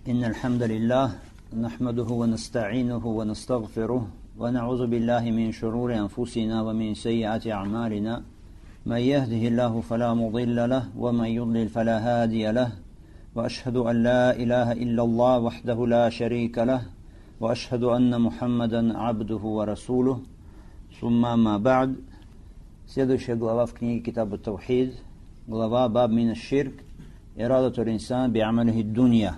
إن الحمد لله نحمده ونستعينه ونستغفره ونعوذ بالله من شرور أنفسنا ومن سيئات أعمالنا من يهده الله فلا مضل له ومن يضلل فلا هادي له وأشهد أن لا إله إلا الله وحده لا شريك له وأشهد أن محمدا عبده ورسوله ثم ما بعد. Следующая глава в книге Китаб ат-Таухид, глава Баб мин аш-ширк ирадату ал-инсан би'амалихи ад-дунья.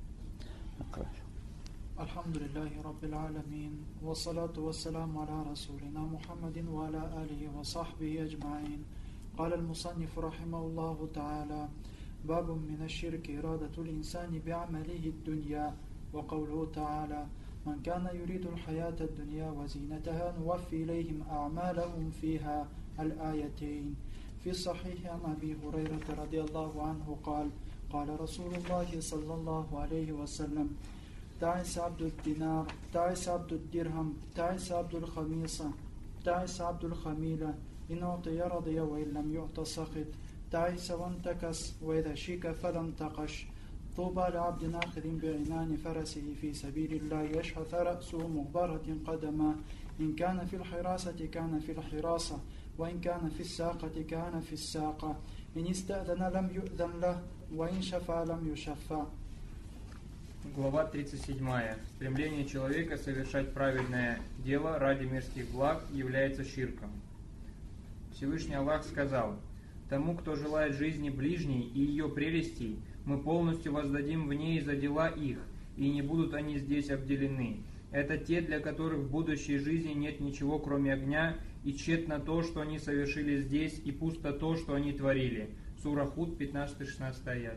Алхамдулиллахи Раббил Аламин, вассалату вассаламу аля расулина Мухаммадин ва аля алихи ва сахбихи аджмаин. Каля аль-мусаннифу рахимахуллаху та'аля, бабун мин аш-ширки ирадату ал-инсани би'амалихи ад-дунья, ва каулуху та'аля, ман кана юриду аль-хаята ад-дунья ва зинатаха нуваффи илейхим а'малахум фиха. الآيتين في الصحيح عن أبي هريرة رضي الله عنه قال قال رسول الله صلى الله عليه وسلم تعس عبد الدينار تعس عبد الدرهم تعس عبد الخميصة تعس عبد الخميلة إن أعطي رضي وإن لم يعط سخط تعس وانتكس وإذا شيك فلم تقش طوبى لعبد آخذ بعنان فرسه في سبيل الله يشحث رأسه مغبرة قدما إن كان في الحراسة كان في الحراسة وإن كان في الساقة كان في الساقة إن استأذن لم يؤذن له وإن شفع لم يشفع. Глава 37. Стремление человека совершать праведное дело ради мирских благ является ширком. Всевышний Аллах сказал: «Тому, кто желает жизни ближней и ее прелестей, мы полностью воздадим в ней за дела их, и не будут они здесь обделены. Это те, для которых в будущей жизни нет ничего, кроме огня, и тщетно то, что они совершили здесь, и пусто то, что они творили». Сура Худ, 15-16 аят.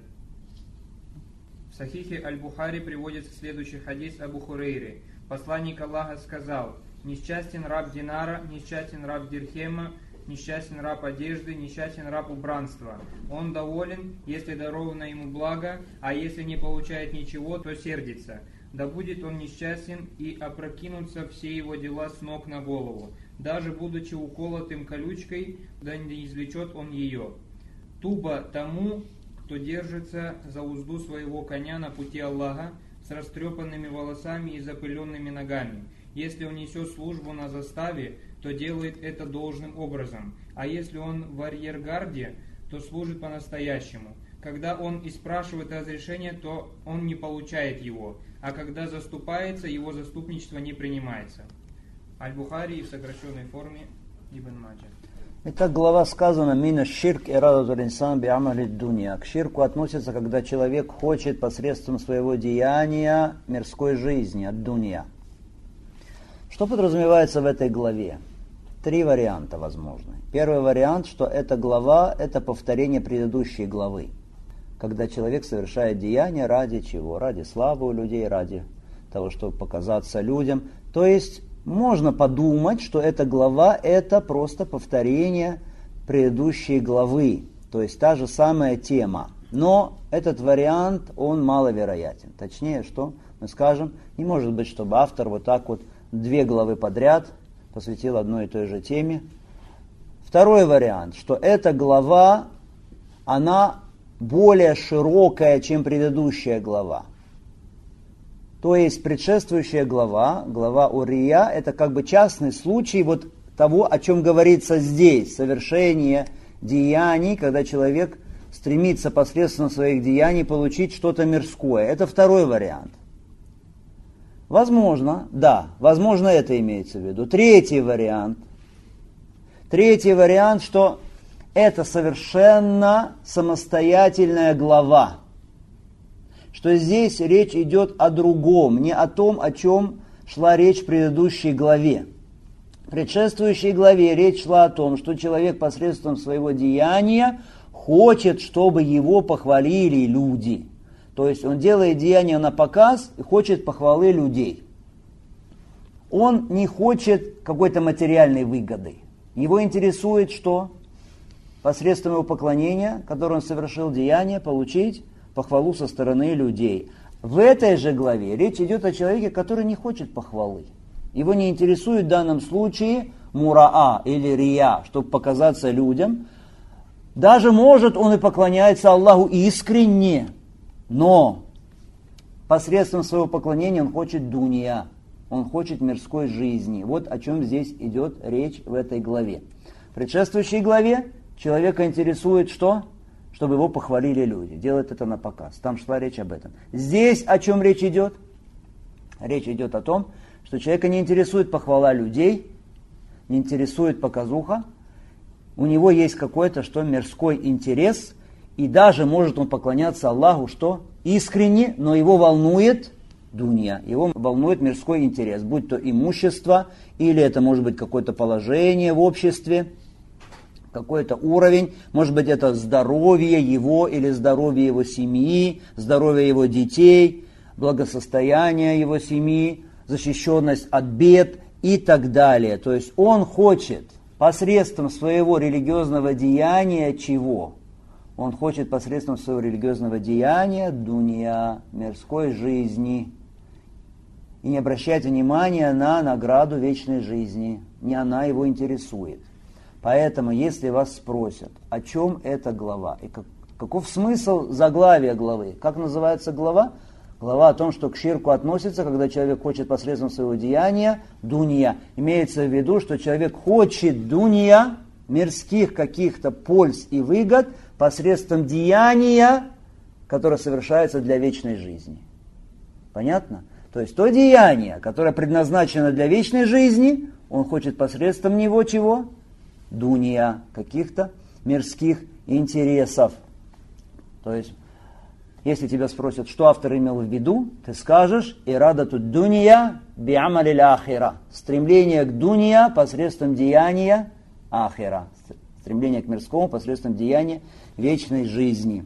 В Сахихе Аль-Бухари приводится следующий хадис Абу Хурейры. Посланник Аллаха сказал: «Несчастен раб динара, несчастен раб дирхема, несчастен раб одежды, несчастен раб убранства. Он доволен, если даровано ему благо, а если не получает ничего, то сердится. Да будет он несчастен, и опрокинутся все его дела с ног на голову. Даже будучи уколотым колючкой, да не извлечет он ее. Туба тому, кто держится за узду своего коня на пути Аллаха, с растрепанными волосами и запыленными ногами. Если он несет службу на заставе, то делает это должным образом, а если он в арьергарде, то служит по-настоящему. Когда он и спрашивает разрешения, то он не получает его, а когда заступается, его заступничество не принимается». Аль-Бухари в сокращенной форме Ибн Маджа. Итак, глава сказана «Мина ширк ирадату ал-инсан би'амали ад-дунья». К ширку относится, когда человек хочет посредством своего деяния мирской жизни, ад-дунья. Что подразумевается в этой главе? 3 варианта возможны. Первый вариант, что эта глава – это повторение предыдущей главы. Когда человек совершает деяния ради чего? Ради славы у людей, ради того, чтобы показаться людям. То есть можно подумать, что эта глава – это просто повторение предыдущей главы. То есть та же самая тема. Но этот вариант, он маловероятен. Точнее, что мы скажем, не может быть, чтобы автор вот так вот 2 главы подряд посвятил одной и той же теме. Второй вариант, что эта глава, она более широкая, чем предыдущая глава. То есть предшествующая глава, глава о Рия, это как бы частный случай вот того, о чем говорится здесь. Совершение деяний, когда человек стремится посредством своих деяний получить что-то мирское. Это второй вариант. Возможно, да, возможно это имеется в виду. Третий вариант, что это совершенно самостоятельная глава. Что здесь речь идет о другом, не о том, о чем шла речь в предыдущей главе. В предшествующей главе речь шла о том, что человек посредством своего деяния хочет, чтобы его похвалили люди. То есть он делает деяния на показ и хочет похвалы людей. Он не хочет какой-то материальной выгоды. Его интересует, что посредством его поклонения, которое он совершил деяние, получить похвалу со стороны людей. В этой же главе речь идет о человеке, который не хочет похвалы. Его не интересует в данном случае мураа или рия, чтобы показаться людям. Даже может он и поклоняется Аллаху искренне, но посредством своего поклонения он хочет дунья, он хочет мирской жизни. Вот о чем здесь идет речь в этой главе. В предшествующей главе человека интересует что? Чтобы его похвалили люди. Делает это на показ. Там шла речь об этом. Здесь о чем речь идет? Речь идет о том, что человека не интересует похвала людей, не интересует показуха. У него есть какой-то мирской интерес, и даже может он поклоняться Аллаху, что искренне, но его волнует дунья, его волнует мирской интерес, будь то имущество, или это может быть какое-то положение в обществе, какой-то уровень, может быть это здоровье его или здоровье его семьи, здоровье его детей, благосостояние его семьи, защищенность от бед и так далее. То есть он хочет посредством своего религиозного деяния чего? Он хочет посредством своего религиозного деяния дунья, мирской жизни. И не обращать внимания на награду вечной жизни. Не она его интересует. Поэтому, если вас спросят, о чем эта глава, и каков смысл заглавия главы, как называется глава? Глава о том, что к ширку относится, когда человек хочет посредством своего деяния дунья. Имеется в виду, что человек хочет дунья, мирских каких-то польз и выгод, посредством деяния, которое совершается для вечной жизни. Понятно? То есть то деяние, которое предназначено для вечной жизни, он хочет посредством него чего? Дунья, каких-то мирских интересов. То есть, если тебя спросят, что автор имел в виду, ты скажешь «Ирадату дунья би'амалиль ахира». Стремление к дунья посредством деяния ахира. Стремление к мирскому посредством деяния вечной жизни.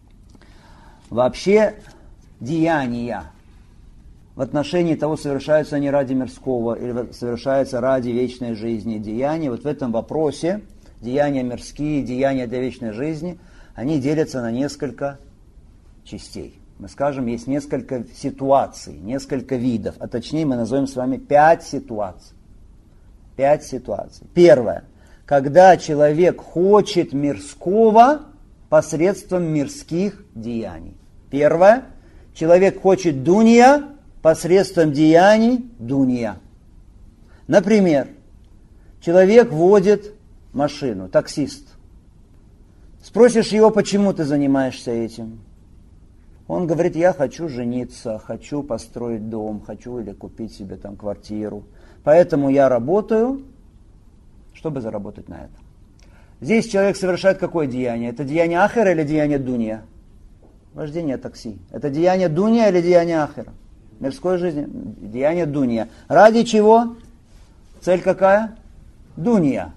Вообще, деяния в отношении того, совершаются они ради мирского или совершаются ради вечной жизни. Деяния, вот в этом вопросе, деяния мирские, деяния для вечной жизни, они делятся на несколько частей. Мы скажем, есть несколько ситуаций, несколько видов, а точнее мы назовем с вами 5 ситуаций. 5 ситуаций. Первое. Когда человек хочет мирского посредством мирских деяний. Первое. Человек хочет дунья посредством деяний дунья. Например, человек водит машину, таксист. Спросишь его, почему ты занимаешься этим? Он говорит, я хочу жениться, хочу построить дом, хочу или купить себе там квартиру. Поэтому я работаю, чтобы заработать на это. Здесь человек совершает какое деяние? Это деяние ахира или деяние дунья? Вождение такси. Это деяние дунья или деяние ахира? Мирской жизни. Деяние дунья. Ради чего? Цель какая? Дунья.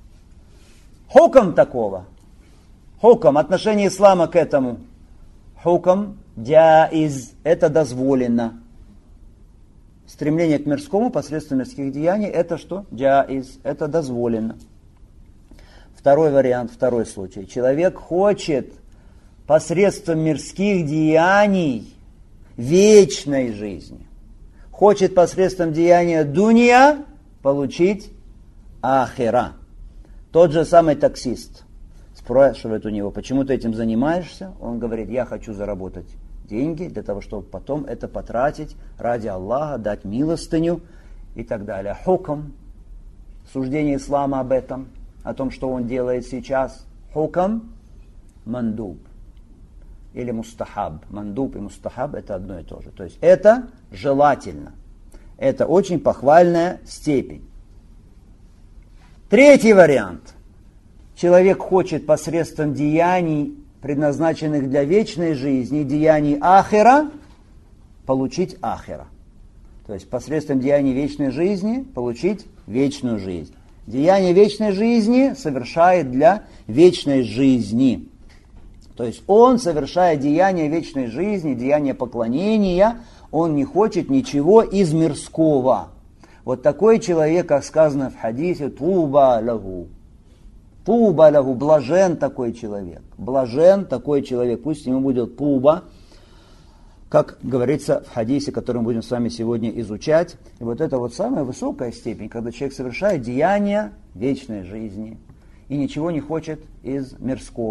Хукам такого. Хукам, отношение ислама к этому. Хукам джаиз. Это дозволено. Стремление к мирскому посредством мирских деяний, это что? Джаиз. Это дозволено. Второй вариант, второй случай. Человек хочет посредством мирских деяний вечной жизни. Хочет посредством деяния дунья получить ахира. Тот же самый таксист спрашивает у него, почему ты этим занимаешься? Он говорит, я хочу заработать деньги для того, чтобы потом это потратить ради Аллаха, дать милостыню и так далее. Хукам, суждение ислама об этом, о том, что он делает сейчас. Хукам, мандуб или мустахаб. Мандуб и мустахаб это одно и то же. То есть это желательно. Это очень похвальная степень. Третий вариант. Человек хочет посредством деяний, предназначенных для вечной жизни, деяний ахира, получить ахира. То есть посредством деяний вечной жизни получить вечную жизнь. Деяние вечной жизни совершает для вечной жизни. То есть он, совершая деяние вечной жизни, деяние поклонения, он не хочет ничего из мирского. Вот такой человек, как сказано в хадисе, туба лаху. Туба лаху, блажен такой человек. Блажен такой человек, пусть ему будет туба, как говорится в хадисе, который мы будем с вами сегодня изучать. И вот это вот самая высокая степень, когда человек совершает деяния вечной жизни и ничего не хочет из мирского.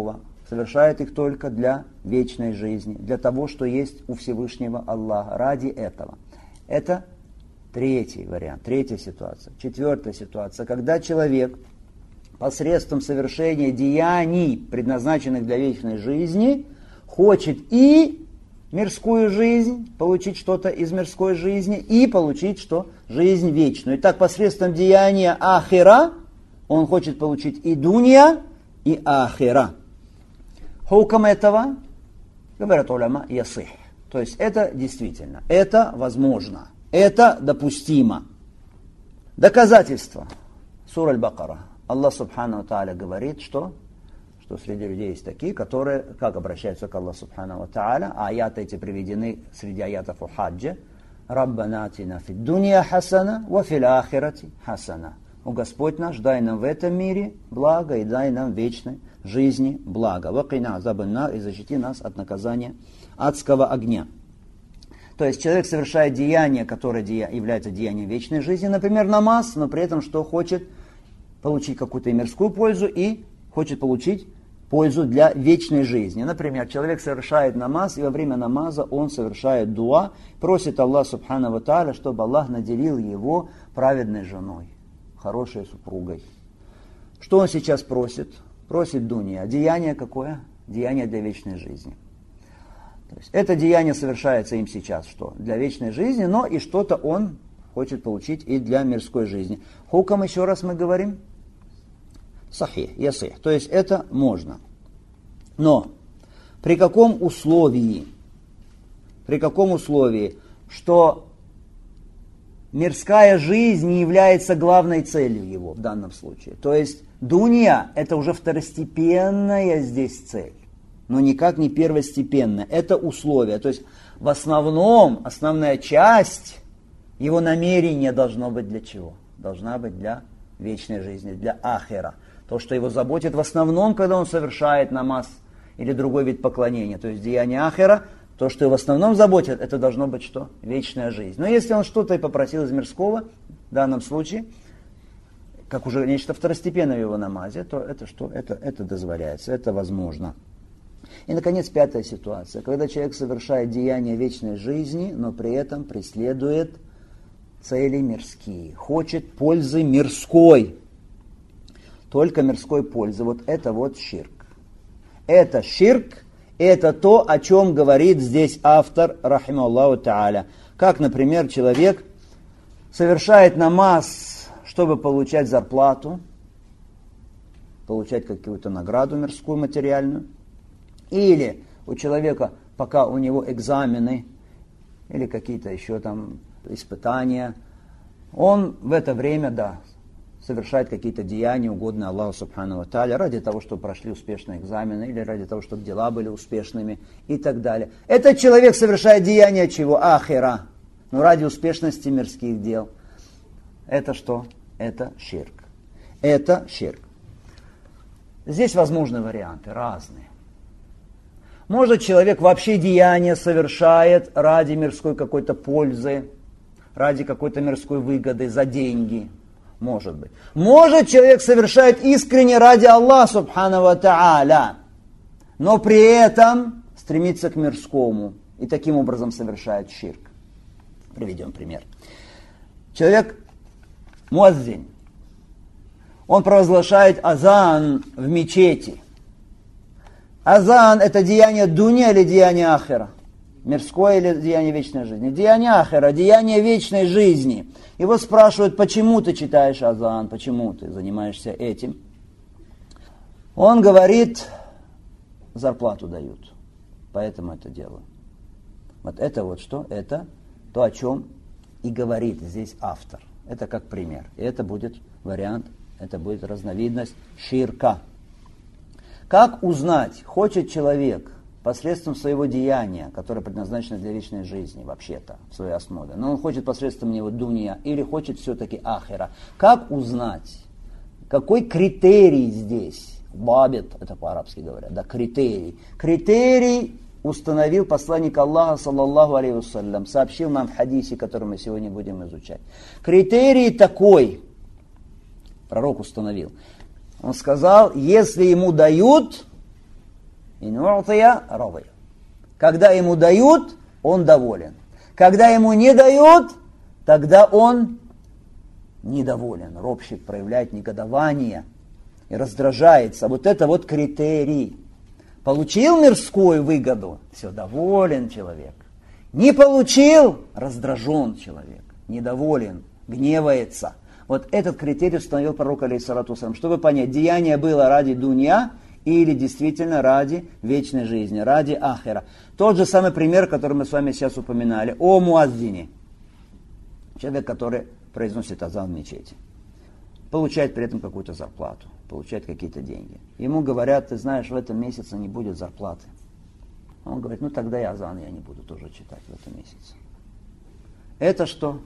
совершает их только для вечной жизни, для того, что есть у Всевышнего Аллаха, ради этого. Это третий вариант, третья ситуация. Четвертая ситуация, когда человек посредством совершения деяний, предназначенных для вечной жизни, хочет и мирскую жизнь, получить что-то из мирской жизни, и получить что? Жизнь вечную. Итак, посредством деяния ахира он хочет получить и дунья, и ахира. Хукам этого, говорят уляма, ясих. То есть это действительно, это возможно, это допустимо. Доказательство. Сура Аль-Бакара. Аллах Субхану Тааля говорит, что среди людей есть такие, которые как обращаются к Аллаху Субхану Тааля, а аяты эти приведены среди аятов у хаджа. Раббана атина фид дуния хасана, ва фил ахирати хасана. О Господь наш, дай нам в этом мире благо и дай нам в вечной жизни благо. Ва кина азабан нар, и защити нас от наказания адского огня. То есть человек совершает деяние, которое является деянием вечной жизни, например, намаз, но при этом что хочет получить какую-то мирскую пользу и хочет получить пользу для вечной жизни. Например, человек совершает намаз, и во время намаза он совершает дуа, просит Аллаха Субхану ва Тааля, чтобы Аллах наделил его праведной женой, хорошей супругой. Что он сейчас просит? Просит дунья. Деяние какое? Деяние для вечной жизни. То есть это деяние совершается им сейчас что? Для вечной жизни, но и что-то он хочет получить и для мирской жизни. Хукам, еще раз мы говорим, сахих, ясих. То есть это можно. Но при каком условии, что мирская жизнь не является главной целью его в данном случае. То есть дунья это уже второстепенная здесь цель, но никак не первостепенная. Это условие. То есть в основном, основная часть его намерения должно быть для чего? Должна быть для вечной жизни, для ахира. То, что его заботит в основном, когда он совершает намаз или другой вид поклонения, то есть деяние ахира, то, что его в основном заботит, это должно быть что? Вечная жизнь. Но если он что-то и попросил из мирского, в данном случае, как уже нечто второстепенное в его намазе, то это что? Это дозволяется, это возможно. И, наконец, пятая ситуация, когда человек совершает деяние вечной жизни, но при этом преследует цели мирские, хочет пользы мирской, только мирской пользы. Вот это вот ширк. Это ширк, это то, о чем говорит здесь автор, рахималлаху та'аля. Как, например, человек совершает намаз, чтобы получать зарплату, получать какую-то награду мирскую, материальную. Или у человека, пока у него экзамены, или какие-то еще там испытания, он в это время, совершает какие-то деяния, угодные Аллаху Субхану ва Тааля, ради того, чтобы прошли успешные экзамены, или ради того, чтобы дела были успешными, и так далее. Этот человек совершает деяния чего? Ахира. Но ради успешности мирских дел. Это что? Это ширк. Это ширк. Здесь возможны варианты, разные. Может, человек вообще деяния совершает ради мирской какой-то пользы, ради какой-то мирской выгоды, за деньги. Может быть. Может, человек совершает искренне ради Аллаха Субхану ва Тааля, но при этом стремится к мирскому и таким образом совершает ширк. Приведем пример. Человек муаззин, он провозглашает азан в мечети. Азан это деяние дуня или деяние ахира? Мирское или деяние вечной жизни? Деяние ахира, деяние вечной жизни. Его спрашивают, почему ты читаешь азан, почему ты занимаешься этим. Он говорит, зарплату дают, поэтому это делаю. Вот это вот что? Это то, о чем и говорит здесь автор. Это как пример. И это будет вариант, это будет разновидность ширка. Как узнать, хочет человек посредством своего деяния, которое предназначено для вечной жизни вообще-то, в своей основе, но он хочет посредством него дунья или хочет все-таки ахира. Как узнать, какой критерий здесь? Бабит, это по-арабски говорят, критерий. Критерий установил посланник Аллаха, саллаллаху алейхи вассалям, сообщил нам в хадисе, который мы сегодня будем изучать. Критерий такой, пророк установил. Он сказал, если ему дают, Ин у'тия радия. Когда ему дают, он доволен. Когда ему не дают, тогда он недоволен. Ропщик проявляет негодование и раздражается. Вот это вот критерий. Получил мирскую выгоду, все, доволен человек. Не получил, раздражен человек, недоволен, гневается. Вот этот критерий установил пророк алейхиссалату вассалям, чтобы понять, деяние было ради дунья или действительно ради вечной жизни, ради ахира. Тот же самый пример, который мы с вами сейчас упоминали, о муаззине. Человек, который произносит азан в мечети, получает при этом какую-то зарплату, получает какие-то деньги. Ему говорят, ты знаешь, в этом месяце не будет зарплаты. Он говорит, ну тогда и азан я не буду тоже читать в этом месяце. Это что?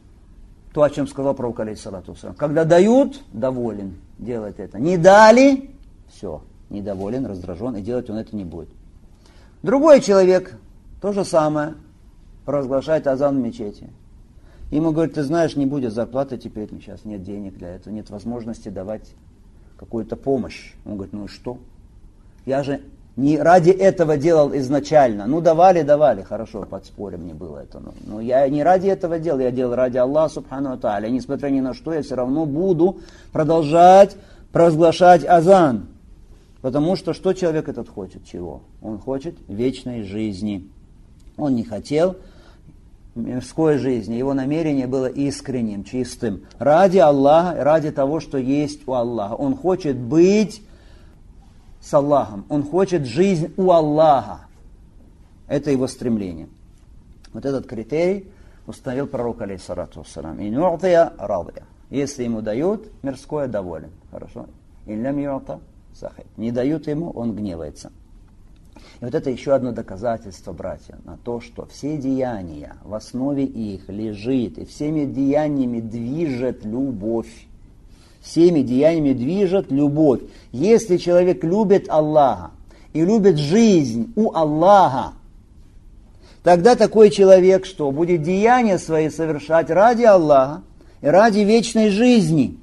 То, о чем сказал пророк алейхиссалату вассалям. Когда дают, доволен, делает это. Не дали, все, недоволен, раздражен, и делать он это не будет. Другой человек, то же самое, провозглашает азан в мечети. Ему говорят, ты знаешь, не будет зарплаты теперь, сейчас нет денег для этого, нет возможности давать какую-то помощь. Он говорит, ну и что? Я же не ради этого делал изначально. Ну давали, хорошо, подспорье мне было это. Но я не ради этого делал, я делал ради Аллаха субхану ва тааля. Несмотря ни на что, я все равно буду продолжать провозглашать азан. Потому что человек этот хочет? Чего? Он хочет вечной жизни. Он не хотел мирской жизни. Его намерение было искренним, чистым. Ради Аллаха, ради того, что есть у Аллаха. Он хочет быть с Аллахом. Он хочет жизнь у Аллаха. Это его стремление. Вот этот критерий установил пророк алейхиссалату вассалям. «Ин у'тия радия». Если ему дают, мирское доволен. Хорошо? «Ин лям ю'та сахит». Не дают ему, он гневается. И вот это еще одно доказательство, братья, на то, что все деяния, в основе их лежит, и всеми деяниями движет любовь. Всеми деяниями движет любовь. Если человек любит Аллаха и любит жизнь у Аллаха, тогда такой человек, что будет деяния свои совершать ради Аллаха и ради вечной жизни.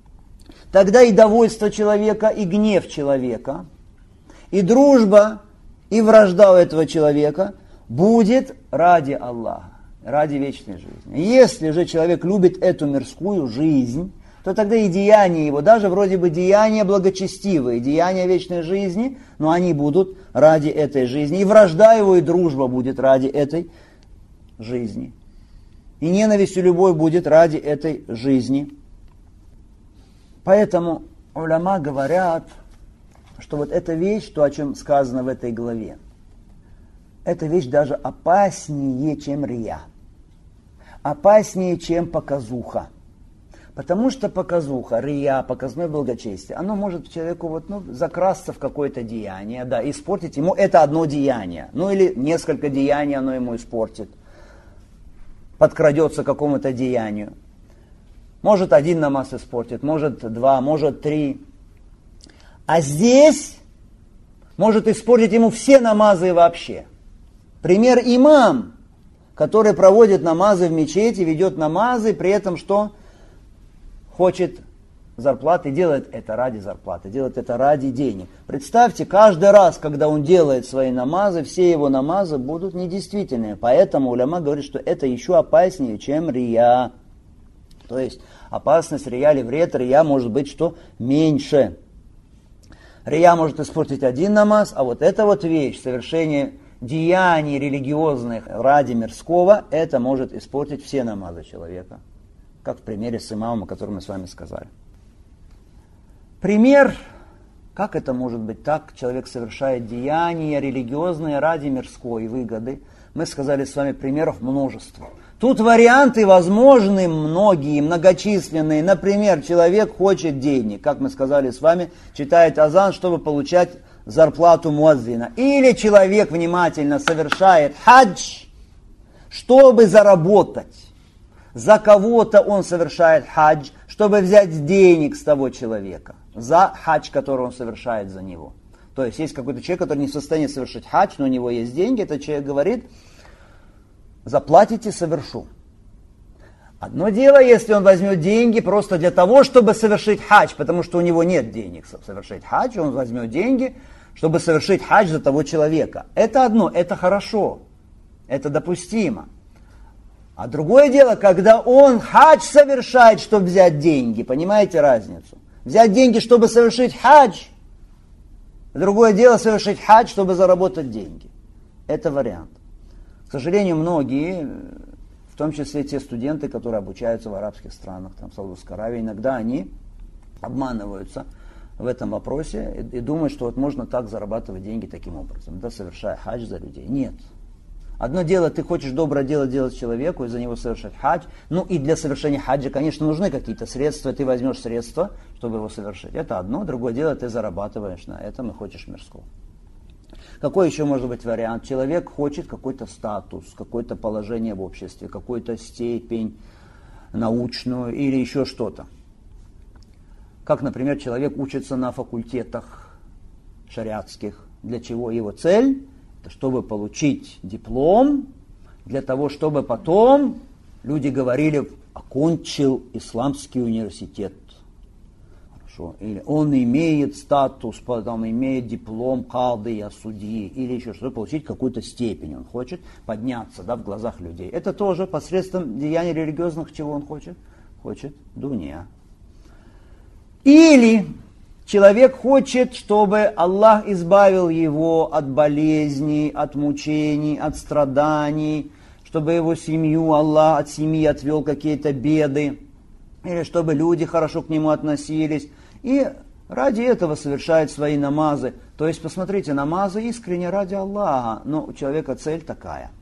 Тогда и довольство человека, и гнев человека, и дружба, и вражда у этого человека будет ради Аллаха, ради вечной жизни. Если же человек любит эту мирскую жизнь, то тогда и деяния его, даже вроде бы деяния благочестивые, деяния вечной жизни, но они будут ради этой жизни. И вражда его, и дружба будет ради этой жизни. И ненависть и любовь будет ради этой жизни. Поэтому уляма говорят, что вот эта вещь, то, о чем сказано в этой главе, эта вещь даже опаснее, чем рия. Опаснее, чем показуха. Потому что показуха, рия, показное благочестие, оно может человеку закрасться в какое-то деяние, да, испортить ему это одно деяние. Ну или несколько деяний оно ему испортит. Подкрадется к какому-то деянию. Может один намаз испортит, может два, может три. А здесь может испортить ему все намазы вообще. Пример имам, который проводит намазы в мечети, ведет намазы, при этом что? Хочет зарплаты, делает это ради зарплаты, делает это ради денег. Представьте, каждый раз, когда он делает свои намазы, все его намазы будут недействительные. Поэтому уляма говорит, что это еще опаснее, чем рия. То есть опасность рия или вред рия может быть что? Меньше. Рия может испортить один намаз, а вот эта вот вещь, совершение деяний религиозных ради мирского, это может испортить все намазы человека. Как в примере с имамом, о котором мы с вами сказали. Пример, как это может быть так, человек совершает деяния религиозные ради мирской выгоды. Мы сказали с вами примеров множество. Тут варианты возможны многие, многочисленные. Например, человек хочет денег, как мы сказали с вами, читает азан, чтобы получать зарплату муаззина. Или человек внимательно совершает хадж, чтобы заработать. За кого-то он совершает хадж, чтобы взять денег с того человека. За хадж, который он совершает за него. То есть есть какой-то человек, который не в состоянии совершить хадж, но у него есть деньги. Этот человек говорит, заплатите, совершу. Одно дело, если он возьмет деньги просто для того, чтобы совершить хадж, потому что у него нет денег совершить хадж, он возьмет деньги чтобы совершить хадж за того человека. Это одно, это хорошо, это допустимо. А другое дело, когда он хадж совершает, чтобы взять деньги. Понимаете разницу? Взять деньги, чтобы совершить хадж. Другое дело совершить хадж, чтобы заработать деньги. Это вариант. К сожалению, многие, в том числе те студенты, которые обучаются в арабских странах, там, в Саудовской Аравии, иногда они обманываются в этом вопросе и думают, что вот можно так зарабатывать деньги таким образом, да, совершая хадж за людей. Нет. Одно дело, ты хочешь доброе дело делать человеку и за него совершать хадж. Ну и для совершения хаджа, конечно, нужны какие-то средства. Ты возьмешь средства, чтобы его совершить. Это одно. Другое дело, ты зарабатываешь на этом и хочешь мирского. Какой еще может быть вариант? Человек хочет какой-то статус, какое-то положение в обществе, какую-то степень научную или еще что-то. Как, например, человек учится на факультетах шариатских. Для чего его цель? Чтобы получить диплом, для того, чтобы потом люди говорили, окончил исламский университет. Хорошо. Или он имеет статус, потом имеет диплом кады, судьи, или еще что-то, получить какую-то степень. Он хочет подняться, да, в глазах людей. Это тоже посредством деяний религиозных, чего он хочет? Хочет дунья. Или человек хочет, чтобы Аллах избавил его от болезней, от мучений, от страданий, чтобы его семью Аллах от семьи отвел какие-то беды, или чтобы люди хорошо к нему относились. И ради этого совершает свои намазы. То есть, посмотрите, намазы искренне ради Аллаха, но у человека цель такая.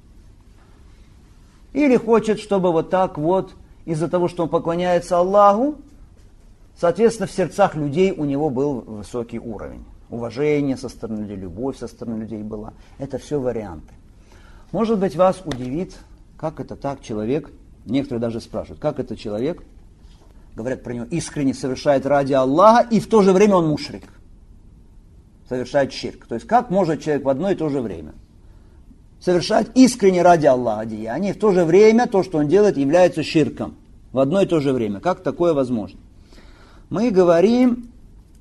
Или хочет, чтобы вот так вот, из-за того, что он поклоняется Аллаху, соответственно, в сердцах людей у него был высокий уровень. Уважение со стороны людей, любовь со стороны людей была. Это все варианты. Может быть, вас удивит, как это так человек, некоторые даже спрашивают, как это человек, говорят про него, искренне совершает ради Аллаха, и в то же время он мушрик. Совершает ширк. То есть, как может человек в одно и то же время совершать искренне ради Аллаха деяния, и в то же время то, что он делает, является ширком. В одно и то же время. Как такое возможно? Мы говорим,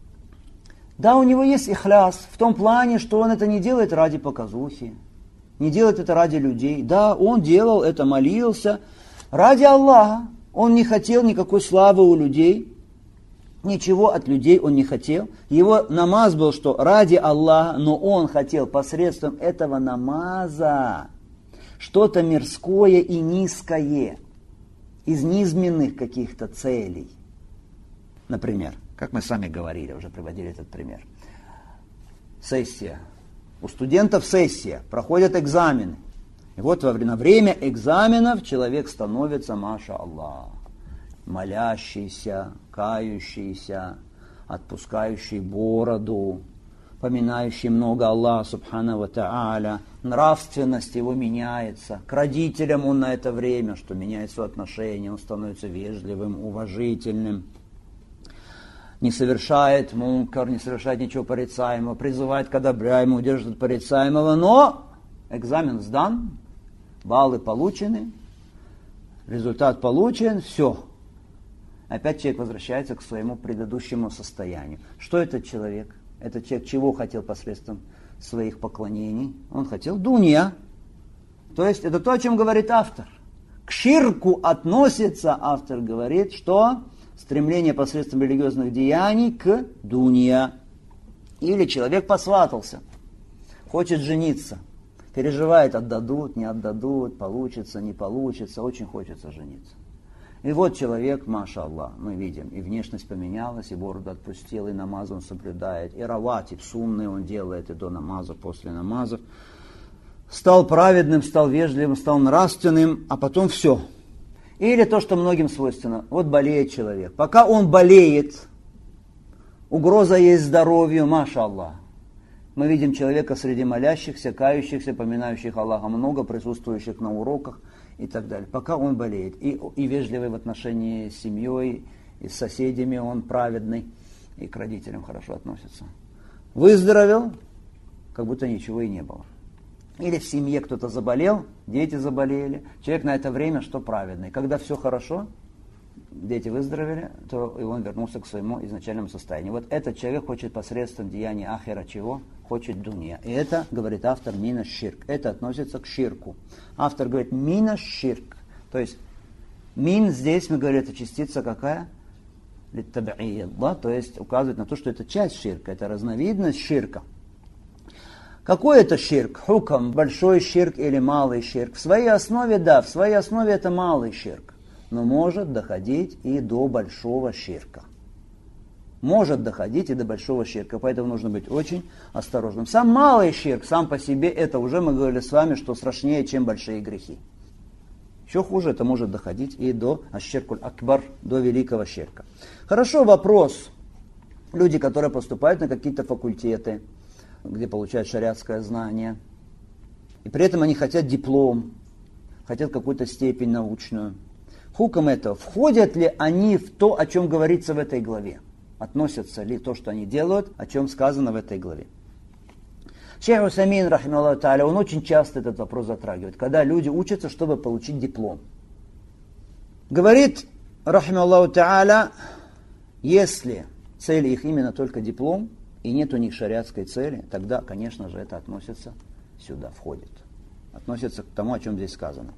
да, у него есть ихляс, в том плане, что он это не делает ради показухи, не делает это ради людей. Да, он делал это, молился ради Аллаха. Он не хотел никакой славы у людей, ничего от людей он не хотел. Его намаз был, что ради Аллаха, но он хотел посредством этого намаза что-то мирское и низкое, из низменных каких-то целей. Например, как мы сами говорили, уже приводили этот пример. Сессия. У студентов сессия, проходят экзамены. И вот во время экзаменов человек становится, маша Аллах, молящийся, кающийся, отпускающий бороду, поминающий много Аллаха субхану ва тааля. Нравственность его меняется. К родителям он на это время, что меняется отношение, он становится вежливым, уважительным. Не совершает мункар, не совершает ничего порицаемого, призывает к одобряемому, удерживает от порицаемого, но экзамен сдан, баллы получены, результат получен, все. Опять человек возвращается к своему предыдущему состоянию. Что этот человек? Этот человек чего хотел посредством своих поклонений? Он хотел дунья. То есть это то, о чем говорит автор. К ширку относится, автор говорит, что стремление посредством религиозных деяний к дунья. Или человек посватался, хочет жениться, переживает, отдадут, не отдадут, получится, не получится, очень хочется жениться. И вот человек, маша Аллах, мы видим, и внешность поменялась, и бороду отпустил, и намаз он соблюдает, и раватиб сунный он делает, и до намазов, после намазов. Стал праведным, стал вежливым, стал нравственным, а потом все. Или то, что многим свойственно. Вот болеет человек. Пока он болеет, угроза есть здоровью, маша Аллах. Мы видим человека среди молящихся, кающихся, поминающих Аллаха, много присутствующих на уроках и так далее. Пока он болеет. И вежливый в отношении с семьей, и с соседями он праведный, и к родителям хорошо относится. Выздоровел, как будто ничего и не было. Или в семье кто-то заболел, дети заболели. Человек на это время что праведный. Когда все хорошо, дети выздоровели, то и он вернулся к своему изначальному состоянию. Вот этот человек хочет посредством деяния ахира чего? хочет дунья. И это, говорит автор, мина ширк. Это относится к ширку. Автор говорит мина ширк. То есть мин здесь, мы говорим, это частица какая? Да? То есть указывает на то, что это часть ширка, это разновидность ширка. Какой это ширк? Хукам, большой ширк или малый ширк? В своей основе, да, в своей основе это малый ширк. Но может доходить и до большого ширка. Может доходить и до большого ширка, поэтому нужно быть очень осторожным. Сам малый ширк, сам по себе, это уже мы говорили с вами, что страшнее, чем большие грехи. Еще хуже, это может доходить и до аш-ширкуль акбар, до великого ширка. Хорошо, вопрос. Люди, которые поступают на какие-то факультеты, где получают шариатское знание, и при этом они хотят диплом, хотят какую-то степень научную. Хуком этого, входят ли они в то, о чем говорится в этой главе? Относятся ли то, что они делают, о чем сказано в этой главе? Шейх Усаймин, рахималлаху тааля, он очень часто этот вопрос затрагивает, когда люди учатся, чтобы получить диплом. Говорит, рахималлаху тааля, если цель их именно только диплом, и нет у них шариатской цели, тогда, конечно же, это относится сюда, входит. Относится к тому, о чем здесь сказано.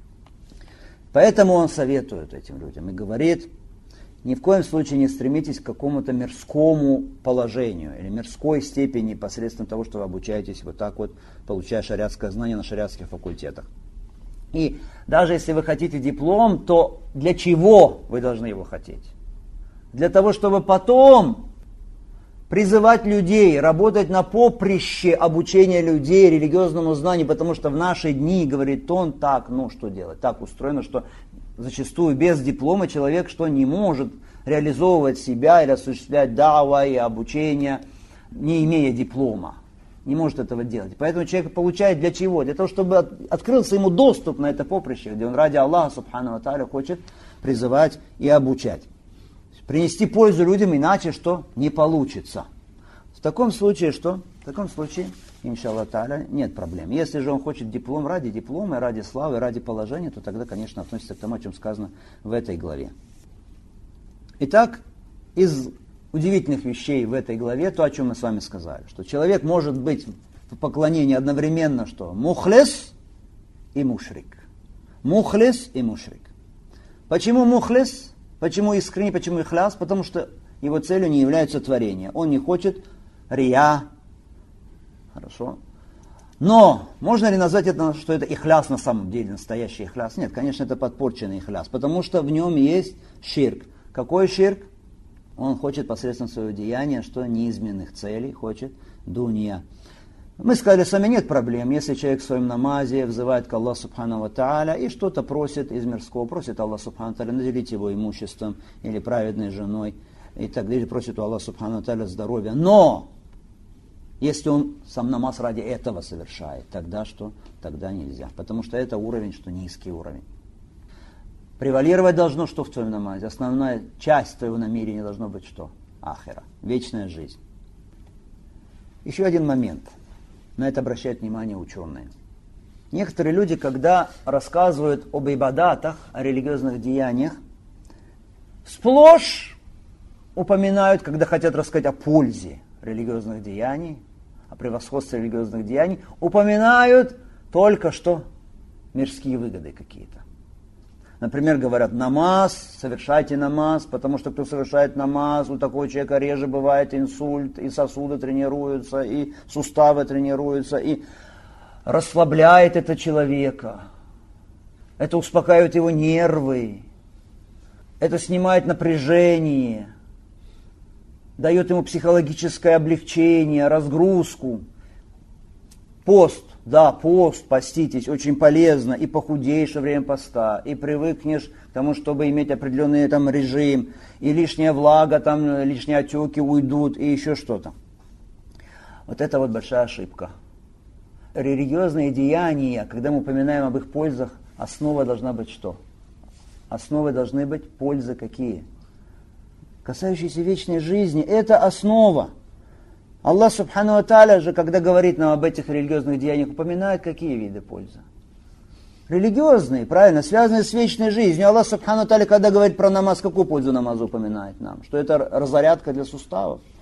Поэтому он советует этим людям и говорит, ни в коем случае не стремитесь к какому-то мирскому положению или мирской степени посредством того, что вы обучаетесь вот так вот, получая шариатское знание на шариатских факультетах. И даже если вы хотите диплом, то для чего вы должны его хотеть? Для того, чтобы потом призывать людей, работать на поприще обучения людей религиозному знанию, потому что в наши дни, говорит он, так, что делать? Так устроено, что зачастую без диплома человек что не может реализовывать себя или осуществлять дава и обучение, не имея диплома. Не может этого делать. Поэтому человек получает для чего? Для того, чтобы открылся ему доступ на это поприще, где он ради Аллаха, субхану ва тааля, хочет призывать и обучать. Принести пользу людям, иначе что? Не получится. В таком случае что? В таком случае, иншаллах тааля, нет проблем. Если же он хочет диплом ради диплома, ради славы, ради положения, то тогда, конечно, относится к тому, о чем сказано в этой главе. Итак, из удивительных вещей в этой главе, то, о чем мы с вами сказали, что человек может быть в поклонении одновременно, что мухлис и мушрик. Мухлис и мушрик. Почему мухлис? Почему искренний, почему ихляс? Потому что его целью не является творение. Он не хочет рия. Хорошо. Но можно ли назвать это, что это ихляс на самом деле, настоящий ихляс? Нет, конечно, это подпорченный ихляс, потому что в нем есть ширк. Какой ширк? Он хочет посредством своего деяния, что неизменных целей, хочет дунья. Мы сказали, сами нет проблем, если человек в своем намазе взывает к Аллаху субхану ва тааля и что-то просит из мирского, просит Аллах субхану ва тааля наделить его имуществом или праведной женой, и так далее, просит у Аллаха субхану ва тааля здоровья. Но если он сам намаз ради этого совершает, тогда что? Тогда нельзя, потому что это уровень, что низкий уровень. Превалировать должно что в твоем намазе? Основная часть твоего намерения должно быть что? Ахира, вечная жизнь. Еще один момент. На это обращают внимание ученые. Некоторые люди, когда рассказывают об ибадатах, о религиозных деяниях, сплошь упоминают, когда хотят рассказать о пользе религиозных деяний, о превосходстве религиозных деяний, упоминают только что мирские выгоды какие-то. Например, говорят, намаз, совершайте намаз, потому что кто совершает намаз, у такого человека реже бывает инсульт, и сосуды тренируются, и суставы тренируются, и расслабляет это человека. Это успокаивает его нервы, это снимает напряжение, дает ему психологическое облегчение, разгрузку. Пост. Да, пост, поститесь, очень полезно, и похудеешь во время поста, и привыкнешь к тому, чтобы иметь определенный там режим, и лишняя влага, там, лишние отеки уйдут, и еще что-то. Вот это вот большая ошибка. Религиозные деяния, когда мы упоминаем об их пользах, основа должна быть что? Основой должны быть пользы какие? Касающиеся вечной жизни. Это основа. Аллах субхану ва тааля же, когда говорит нам об этих религиозных деяниях, упоминает какие виды пользы? Религиозные, правильно, связанные с вечной жизнью. Аллах субхану ва тааля, когда говорит про намаз, какую пользу намазу упоминает нам? Что это разрядка для суставов.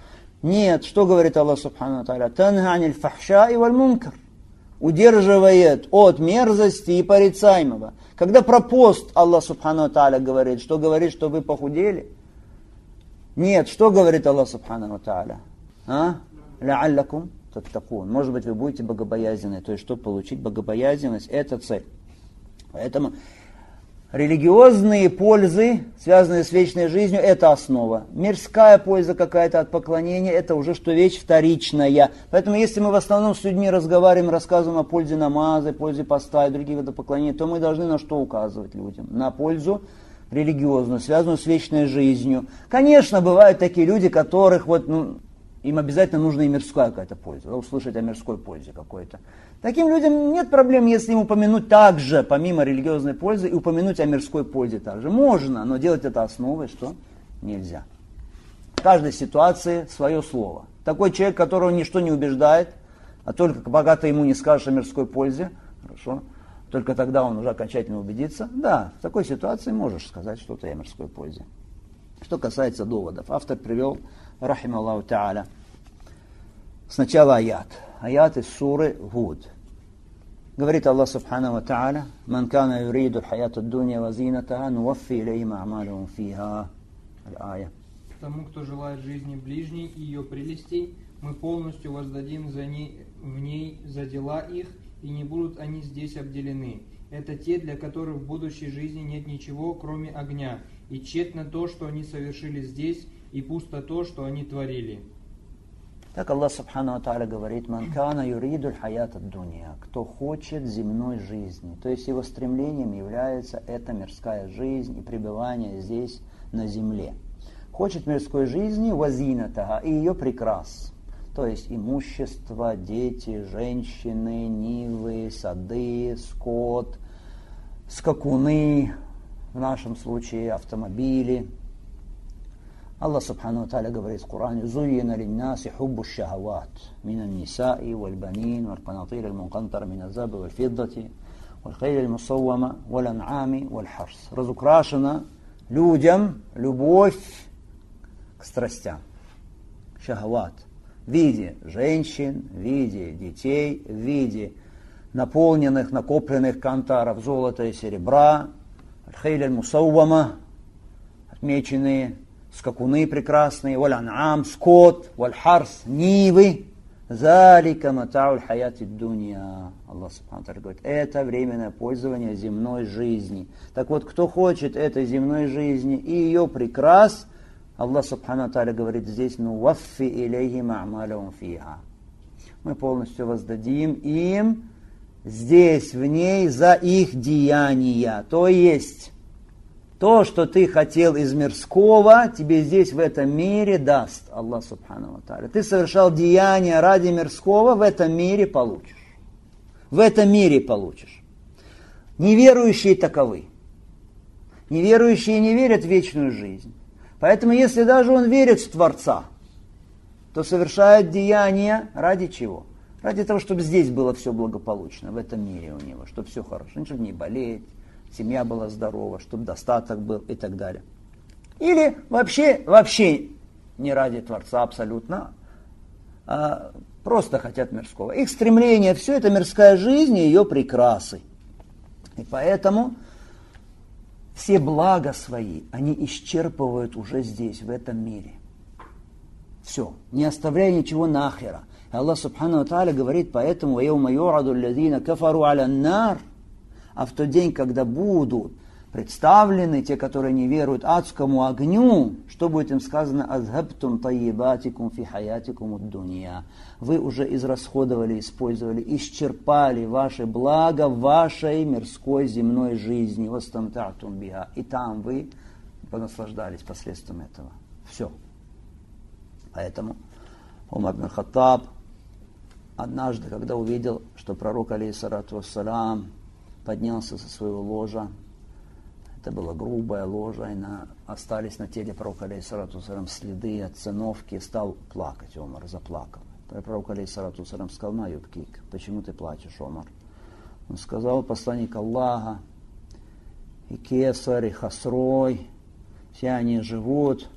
Нет, что говорит Аллах Субхану ва Тааля? Танха аниль фахшаи валь мункар. Удерживает от мерзости и порицаемого. Когда про пост Аллах Субхану ва Тааля говорит, что вы похудели? Нет, что говорит Аллах Субхану ва Тааля? Ла'аллакум таттакун. Может быть, вы будете богобоязненны. То есть, чтобы получить богобоязненность, это цель. Поэтому религиозные пользы, связанные с вечной жизнью, это основа. Мирская польза какая-то от поклонения, это уже что вещь вторичная. Поэтому если мы в основном с людьми разговариваем, рассказываем о пользе намаза, пользе поста и других видов поклонения, то мы должны на что указывать людям? На пользу религиозную, связанную с вечной жизнью. Конечно, бывают такие люди, которых им обязательно нужна и мирская какая-то польза, услышать о мирской пользе какой-то. Таким людям нет проблем, если им упомянуть также, помимо религиозной пользы, и упомянуть о мирской пользе также. Можно, но делать это основой, что нельзя. В каждой ситуации свое слово. Такой человек, которого ничто не убеждает, а только пока ты ему не скажешь о мирской пользе, хорошо, только тогда он уже окончательно убедится. Да, в такой ситуации можешь сказать что-то о мирской пользе. Что касается доводов, автор привел, рахима Аллаху та'аля, сначала аят. Аят из суры Гуд. Говорит Аллах Субхану ва Та'аля: «Ман кана юриду аль-хаята ад-дунья ва зинатаха, нуваффи илейхим а'малахум фиха». Аль-ая. Тому, кто желает жизни ближней и ее прелестей, мы полностью воздадим в ней за дела их, и не будут они здесь обделены. Это те, для которых в будущей жизни нет ничего, кроме огня, и тщетно то, что они совершили здесь, и пусто то, что они творили. Так Аллах Субхану ва Тааля говорит: «Ман кана юриду аль-хаята ад-дунья», кто хочет земной жизни. То есть его стремлением является эта мирская жизнь и пребывание здесь на земле. Хочет мирской жизни вазинатаха и ее прикрас. То есть имущество, дети, женщины, нивы, сады, скот, скакуны, в нашем случае автомобили. Аллах Субхану ва Тааля говорит в Коране: «Зуйина линнаси хуббу шахават минан нисаи валь банин валь канатир аль мункантара мин аззаби валь фиддати валь хейли аль мусаввама валь ан'ами валь харс». Разукрашена людям любовь к страстям, шахават, в виде женщин, в виде детей, в виде наполненных, накопленных кантаров золота и серебра, аль хейли аль мусаввама, отмеченные скакуны прекрасные, валь ан'ам, скот, валь харс, нивы. Залика мата'уль хаяти дунья. Аллах Субхану ва Тааля говорит: это временное пользование земной жизни. Так вот, кто хочет этой земной жизни и ее прикрас, Аллах Субхану ва Тааля говорит здесь: нуваффи илейхим а'малахум фиха. Мы полностью воздадим им здесь, в ней, за их деяния. То есть то, что ты хотел из мирского, тебе здесь, в этом мире, даст Аллах Субхану ва Тааля. Ты совершал деяния ради мирского, в этом мире получишь. В этом мире получишь. Неверующие таковы. Неверующие не верят в вечную жизнь. Поэтому, если даже он верит в Творца, то совершает деяния ради чего? Ради того, чтобы здесь было все благополучно, в этом мире у него, чтобы все хорошо, чтобы не болеть, семья была здорова, чтобы достаток был и так далее. Или вообще не ради Творца абсолютно, а просто хотят мирского. Их стремление, все это мирская жизнь и ее прикрасы. И поэтому все блага свои они исчерпывают уже здесь, в этом мире. Все, не оставляя ничего на ахира. Аллах Субхану ва Тааля говорит: поэтому «Ваяума юраду аллазина кафару аля нар». А в тот день, когда будут представлены те, которые не веруют, адскому огню, что будет им сказано: «Азхабтум тайибатикум фи хаятикум ад-дунья». Вы уже израсходовали, использовали, исчерпали ваши блага в вашей мирской земной жизни. «Вастамтa'тум биха». И там вы понаслаждались посредством этого. Все. Поэтому Умар ибн Хаттаб однажды, когда увидел, что пророк, алейхиссалату вассалям, поднялся со своего ложа, это была грубая ложа, и остались на теле пророка, алейхиссалату вассалям, следы от циновки, стал плакать. Омар заплакал. Пророк, алейхиссалату вассалям, сказал: «Ма юбкик, почему ты плачешь, Омар?» Он сказал: посланник Аллаха, и Кесар, и Хасрой, все они живут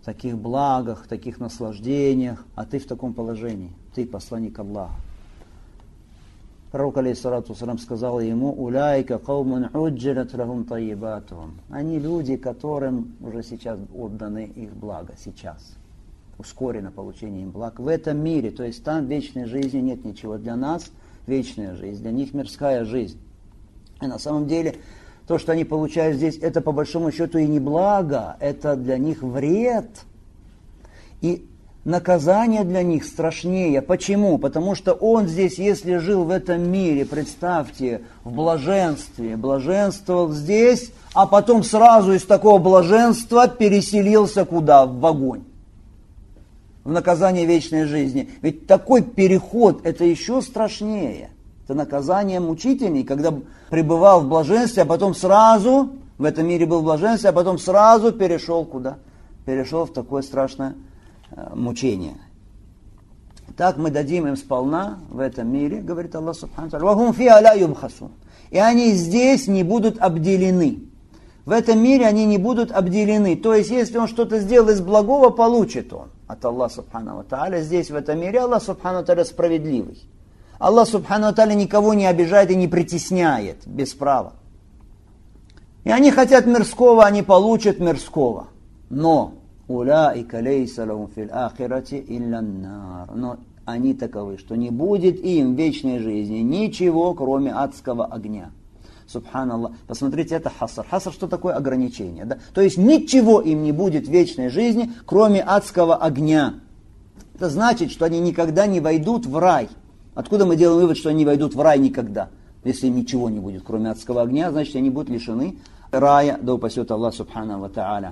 таких благах, в таких наслаждениях, а ты в таком положении, ты посланник Аллаха. Пророк, алейхиссалату вассалям, сказал ему: «Уляйка каумун уджилат лахум тайибатухум». Они люди, которым уже сейчас отданы их блага, сейчас. Ускорено получение им благ в этом мире. То есть там вечной жизни нет ничего. Для нас вечная жизнь, для них мирская жизнь. И на самом деле то, что они получают здесь, это по большому счету и не благо, это для них вред. И наказание для них страшнее. Почему? Потому что он здесь, если жил в этом мире, представьте, в блаженстве, блаженствовал здесь, а потом сразу из такого блаженства переселился куда? В огонь. В наказание вечной жизни. Ведь такой переход, это еще страшнее. Это наказание мучительнее, когда пребывал в блаженстве, а потом сразу, в этом мире был в блаженстве, а потом сразу перешел куда? Перешел в такое страшное мучение. Так мы дадим им сполна в этом мире, говорит Аллах Субхану ва тааля. И они здесь не будут обделены. В этом мире они не будут обделены. То есть, если он что-то сделал из благого, получит он от Аллаха Субхану ва тааля. Здесь, в этом мире, Аллах Субхану ва тааля справедливый. Аллах Субхану ва тааля никого не обижает и не притесняет без права. И они хотят мирского, они получат мирского. Но «Уляика лейса лахум фил ахирати илля нар». Но они таковы, что не будет им в вечной жизни ничего, кроме адского огня. Субханаллах. Посмотрите, это хаср. Хаср, что такое? Ограничение. Да? То есть ничего им не будет в вечной жизни, кроме адского огня. Это значит, что они никогда не войдут в рай. Откуда мы делаем вывод, что они не войдут в рай никогда? Если им ничего не будет, кроме адского огня, значит, они будут лишены рая, да упасет Аллах Субхану ва тааля.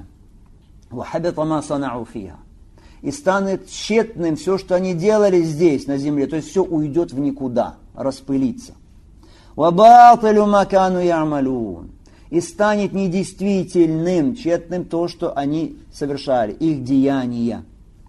И станет тщетным все, что они делали здесь, на земле. То есть все уйдет в никуда, распылится. И станет недействительным, тщетным то, что они совершали, их деяния.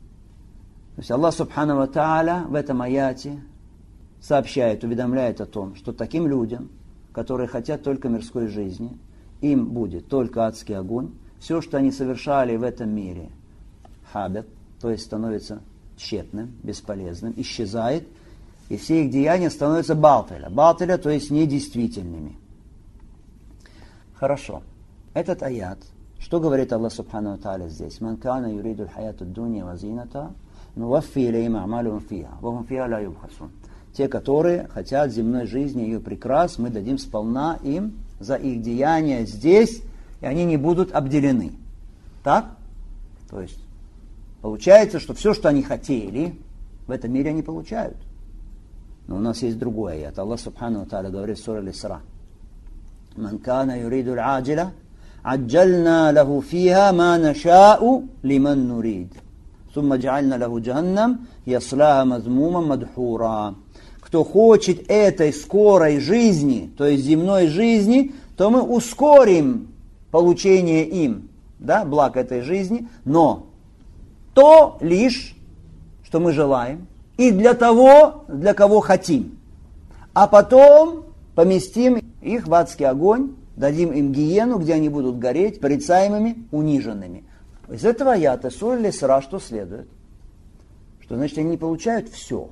То есть Аллах Субхану ва тааля в этом аяте сообщает, уведомляет о том, что таким людям, которые хотят только мирской жизни, им будет только адский огонь. Все, что они совершали в этом мире, хабят, то есть становится тщетным, бесполезным, исчезает, и все их деяния становятся балтиля. Балтиля, то есть недействительными. Хорошо. Этот аят, что говорит Аллах Субхану ва тааля здесь? «Ман кана юриду хаяту дунья ва зината, нуаффи илейхим а'малухум фиха, ва хум фиха ла юбхасун». Те, которые хотят земной жизни, ее прекрас, мы дадим сполна им за их деяния здесь, и они не будут обделены. Так? То есть, получается, что все, что они хотели, в этом мире они получают. Но у нас есть другой аят. Аллах Субхану ва тааля говорит в суре Аль-Исра: «Ман кана юриду аль-аджила, аджальна лаху фиха ма наша'у лиман нурид. Сумма джа'альна лаху джаханнам, яслаха мазмуман мадхура». Кто хочет этой скорой жизни, то есть земной жизни, то мы ускорим получение им, да, благ этой жизни, но то лишь, что мы желаем, и для того, для кого хотим. А потом поместим их в адский огонь, дадим им гиену, где они будут гореть, порицаемыми, униженными. Из этого аята сура Аль-Исра что следует? Что значит, они не получают все.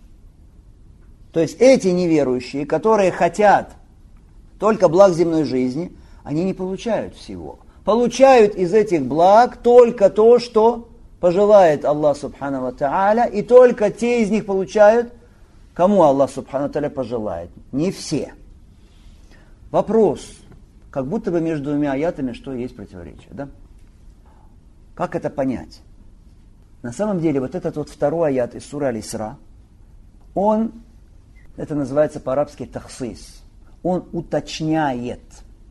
То есть эти неверующие, которые хотят только благ земной жизни, они не получают всего. Получают из этих благ только то, что пожелает Аллах Субхану ва тааля, и только те из них получают, кому Аллах Субхану ва тааля пожелает. Не все. Вопрос, как будто бы между двумя аятами что есть противоречие, да? Как это понять? На самом деле, вот этот вот второй аят из суры Аль-Исра, он, это называется по-арабски тахсис, он уточняет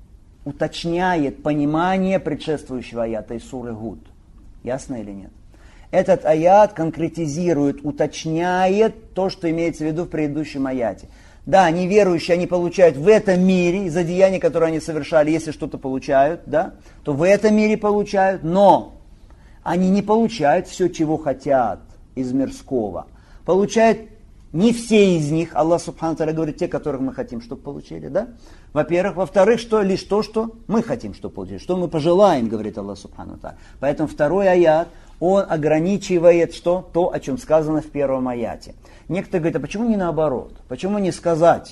понимание предшествующего аята из суры Гуд. Ясно или нет? Этот аят конкретизирует, уточняет то, что имеется в виду в предыдущем аяте. Да, неверующие, они получают в этом мире, за деяния, которые они совершали, если что-то получают, да, то в этом мире получают, но они не получают все, чего хотят из мирского. Получают Не все из них, Аллах Субхану Тааля говорит, те, которых мы хотим, чтобы получили, да? Во-первых. Во-вторых, что лишь то, что мы хотим, чтобы получили, что мы пожелаем, говорит Аллах Субхану Тааля. Поэтому второй аят, он ограничивает что? То, о чем сказано в первом аяте. Некоторые говорят, а почему не наоборот? Почему не сказать?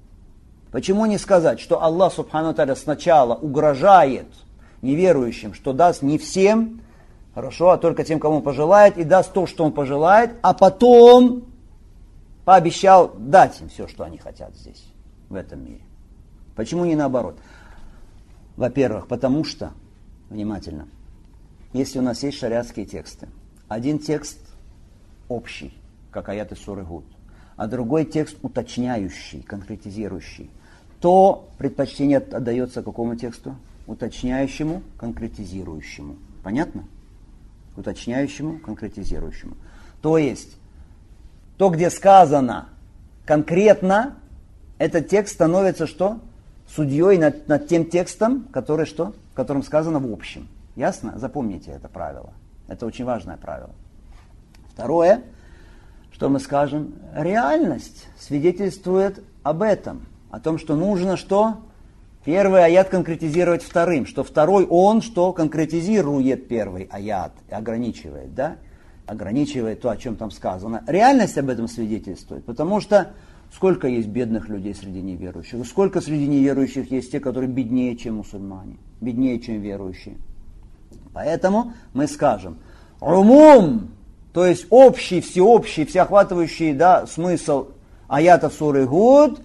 Почему не сказать, что Аллах Субхану Тааля сначала угрожает неверующим, что даст не всем, хорошо, а только тем, кому пожелает, и даст то, что он пожелает, а потом пообещал дать им все, что они хотят здесь, в этом мире. Почему не наоборот? Во-первых, потому что, внимательно, если у нас есть шариатские тексты, один текст общий, как аяты суры Гуд, а другой текст уточняющий, конкретизирующий, то предпочтение отдается какому тексту? Уточняющему, конкретизирующему. Понятно? Уточняющему, конкретизирующему. То есть, то, где сказано конкретно, этот текст становится что? Судьей над тем текстом, который что? В котором сказано в общем. Ясно? Запомните это правило. Это очень важное правило. Второе, что мы скажем, реальность свидетельствует об этом. О том, что нужно что? Первый аят конкретизировать вторым. Что второй он что? Конкретизирует первый аят. Ограничивает, да? Ограничивает то, о чем там сказано. Реальность об этом свидетельствует. Потому что сколько есть бедных людей среди неверующих? Сколько среди неверующих есть те, которые беднее, чем мусульмане? Беднее, чем верующие. Поэтому мы скажем, умум, то есть общий, всеобщий, всеохватывающий, да, смысл аята суры Гуд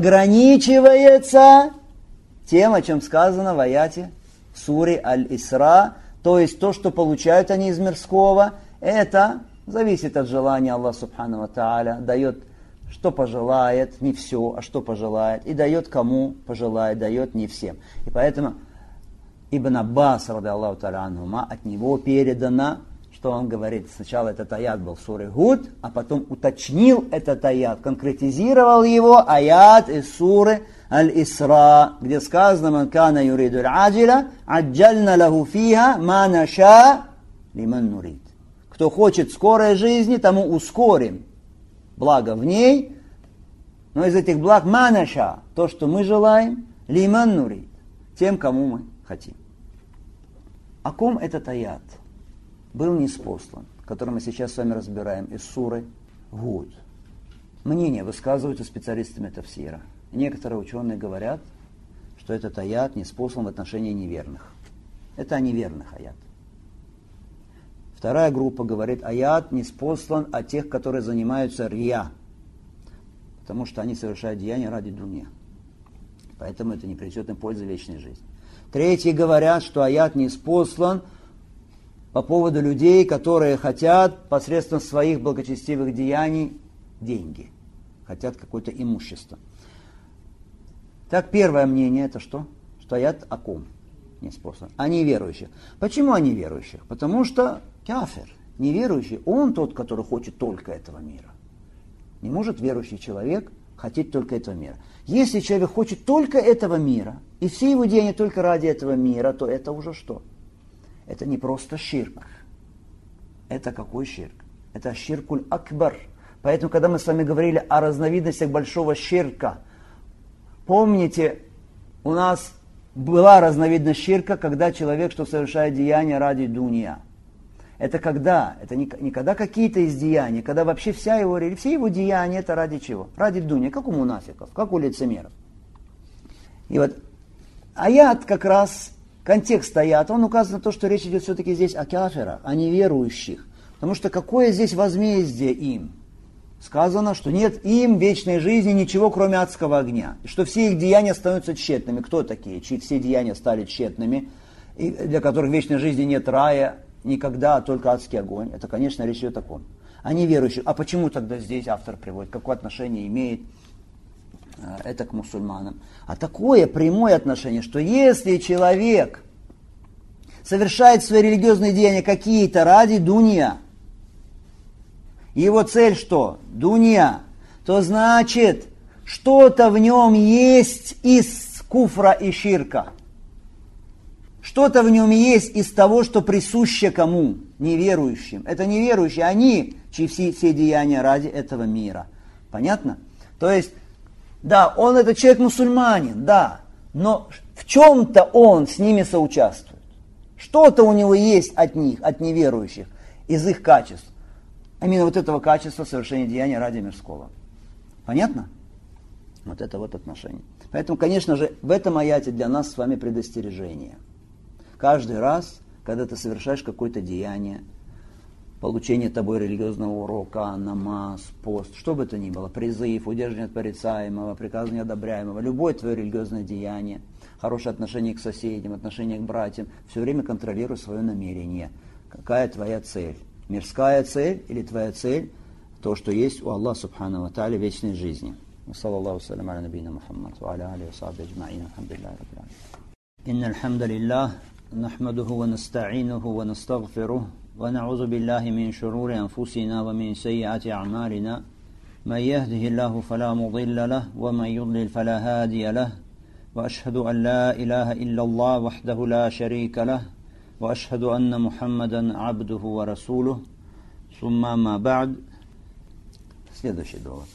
ограничивается тем, о чем сказано в аяте суре Аль-Исра, то есть то, что получают они из мирского, это зависит от желания Аллаха Субхану ва Тааля, дает, что пожелает, не все, а что пожелает, и дает кому пожелает, дает не всем. И поэтому Ибн Аббас, ради Аллаху Тааля анхума, от него передано, что он говорит, сначала этот аят был в суре Гуд, а потом уточнил этот аят, конкретизировал его аят из суры Аль-Исра, где сказано, «Ман кана юриду аль-аджиля, аджальна лаху фиха ма наша лиман нурид». Кто хочет скорой жизни, тому ускорим благо в ней, но из этих благ ма наша, то, что мы желаем, лиман нурид, тем, кому мы хотим. О ком этот аят был ниспослан, который мы сейчас с вами разбираем из суры Гуд? Мнения высказываются специалистами тафсира. Некоторые ученые говорят, что этот аят ниспослан в отношении неверных. Это о неверных аят. Вторая группа говорит, аят ниспослан о тех, которые занимаются рия, потому что они совершают деяния ради дунья. Поэтому это не принесет им пользы вечной жизни. Третьи говорят, что аят ниспослан по поводу людей, которые хотят посредством своих благочестивых деяний деньги, хотят какое-то имущество. Так, первое мнение это что? Что аят о ком ниспослан? О неверующих. Почему о неверующих? Потому что кафир, неверующий, он тот, который хочет только этого мира. Не может верующий человек хотеть только этого мира. Если человек хочет только этого мира, и все его деяния только ради этого мира, то это уже что? Это не просто ширк. Это какой ширк? Это ширкуль акбар. Поэтому, когда мы с вами говорили о разновидностях большого ширка, помните, у нас была разновидность ширка, когда человек что совершает деяния ради дунья. Это когда? Это не когда какие-то из деяний, когда вообще все его деяния это ради чего? Ради дунья, как у мунафиков, как у лицемеров. И вот аят как раз, контекст аята, он указывает на то, что речь идет все-таки здесь о кафирах, о неверующих. Потому что какое здесь возмездие им? Сказано, что нет им вечной жизни ничего, кроме адского огня. И что все их деяния становятся тщетными. Кто такие, чьи все деяния стали тщетными, и для которых вечной жизни нет рая, никогда, а только адский огонь. Это, конечно, речь идет о таком. А неверующих. А почему тогда здесь автор приводит? Какое отношение имеет это к мусульманам? А такое прямое отношение, что если человек совершает свои религиозные деяния какие-то ради дунья, его цель что? Дунья. То значит, что-то в нем есть из куфра и ширка. Что-то в нем есть из того, что присуще кому? Неверующим. Это неверующие, они, чьи все деяния ради этого мира. Понятно? То есть, да, он это человек мусульманин, да, но в чем-то он с ними соучаствует. Что-то у него есть от них, от неверующих, из их качеств. Именно вот этого качества совершения деяния ради мирского. Понятно? Вот это вот отношение. Поэтому, конечно же, в этом аяте для нас с вами предостережение. Каждый раз, когда ты совершаешь какое-то деяние, получение тобой религиозного урока, намаз, пост, что бы то ни было, призыв, удержание от порицаемого, приказ неодобряемого, любое твое религиозное деяние, хорошее отношение к соседям, отношение к братьям, все время контролируй свое намерение. Какая твоя цель? Мирская цель или твоя цель? То, что есть у Аллаха Субхану ва Тааля вечной жизни. Саллаллаху салям аля набийна Мухаммад ва аля алихи ва сахбихи аджмаин. Алхамдулиллахи раббил аламин. Иннал хамдалиллах нахмадуху ва наста'инуху ва настагфирух ва на'удзу биллахи мин шурури анфусина ва мин саййати а'малина. من يهده الله فلا مضل له ومن يضلل فلا هادي له وأشهد أن لا إله إلا الله وحده لا شريك له وأشهد أن محمدا عبده ورسوله ثم ما بعد. Следующий довод.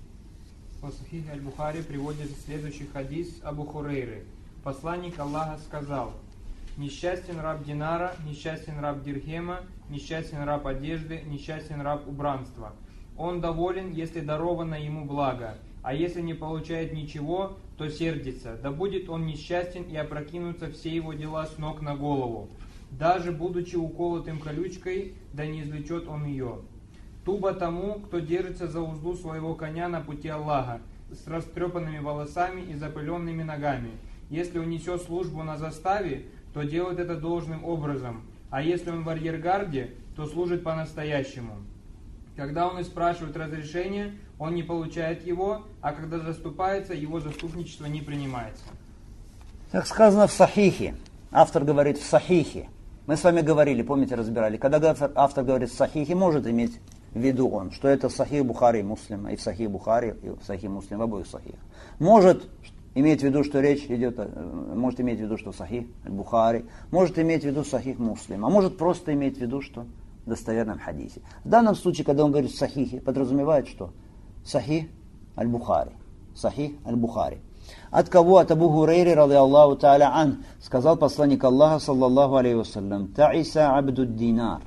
По Сахих аль-Бухари приводится следующий хадис Абу Хурейры. Посланник Аллаха сказал: несчастен раб динара, несчастен раб дирхема, несчастен раб одежды, несчастен раб убранства. Он доволен, если даровано ему благо, а если не получает ничего, то сердится. Да будет он несчастен и опрокинутся все его дела с ног на голову. Даже будучи уколотым колючкой, да не извлечет он ее. Туба тому, кто держится за узду своего коня на пути Аллаха, с растрепанными волосами и запыленными ногами. Если он несет службу на заставе, то делает это должным образом, а если он в арьергарде, то служит по-настоящему. Когда он и спрашивает разрешения, он не получает его, а когда заступается, его заступничество не принимается. Так сказано в Сахихе. Автор говорит в Сахихе. Мы с вами говорили, помните, разбирали. Когда автор говорит в Сахихе, может иметь в виду он, что это Сахих Бухари и Муслим, и в Сахих Бухари, и в Сахих Муслим, в обоих Сахих. Может иметь в виду, что речь идет, может иметь в виду, что Сахих Бухари, может иметь в виду Сахих Муслим, а может просто иметь в виду, что в достоверном хадисе. В данном случае, когда он говорит в Сахихе, подразумевает, что Сахих аль-Бухари. Сахих аль-Бухари. От кого? От Абу Хурейры, ради Аллаху та'аля ан, сказал посланник Аллаха, саллаллаху алейхи вассалям: Та'iса абдуд динар.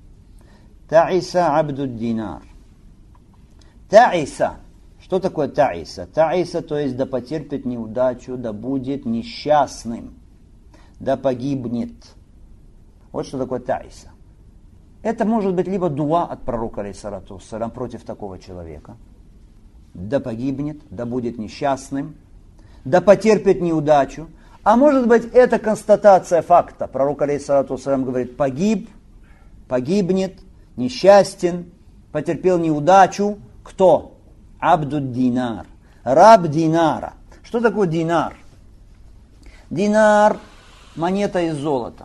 Та'iса абдуд динар. Та'iса. Что такое та'iса? Та'iса, то есть да потерпит неудачу, да будет несчастным, да погибнет. Вот что такое та'iса. Это может быть либо дуа от пророка, алейхиссалату вассалям, против такого человека. Да погибнет, да будет несчастным, да потерпит неудачу. А может быть, это констатация факта. Пророк, алейхиссалату вассалям, говорит: погибнет, несчастен, потерпел неудачу. Кто? Абдуд динар. Раб динара. Что такое динар? Динар – монета из золота.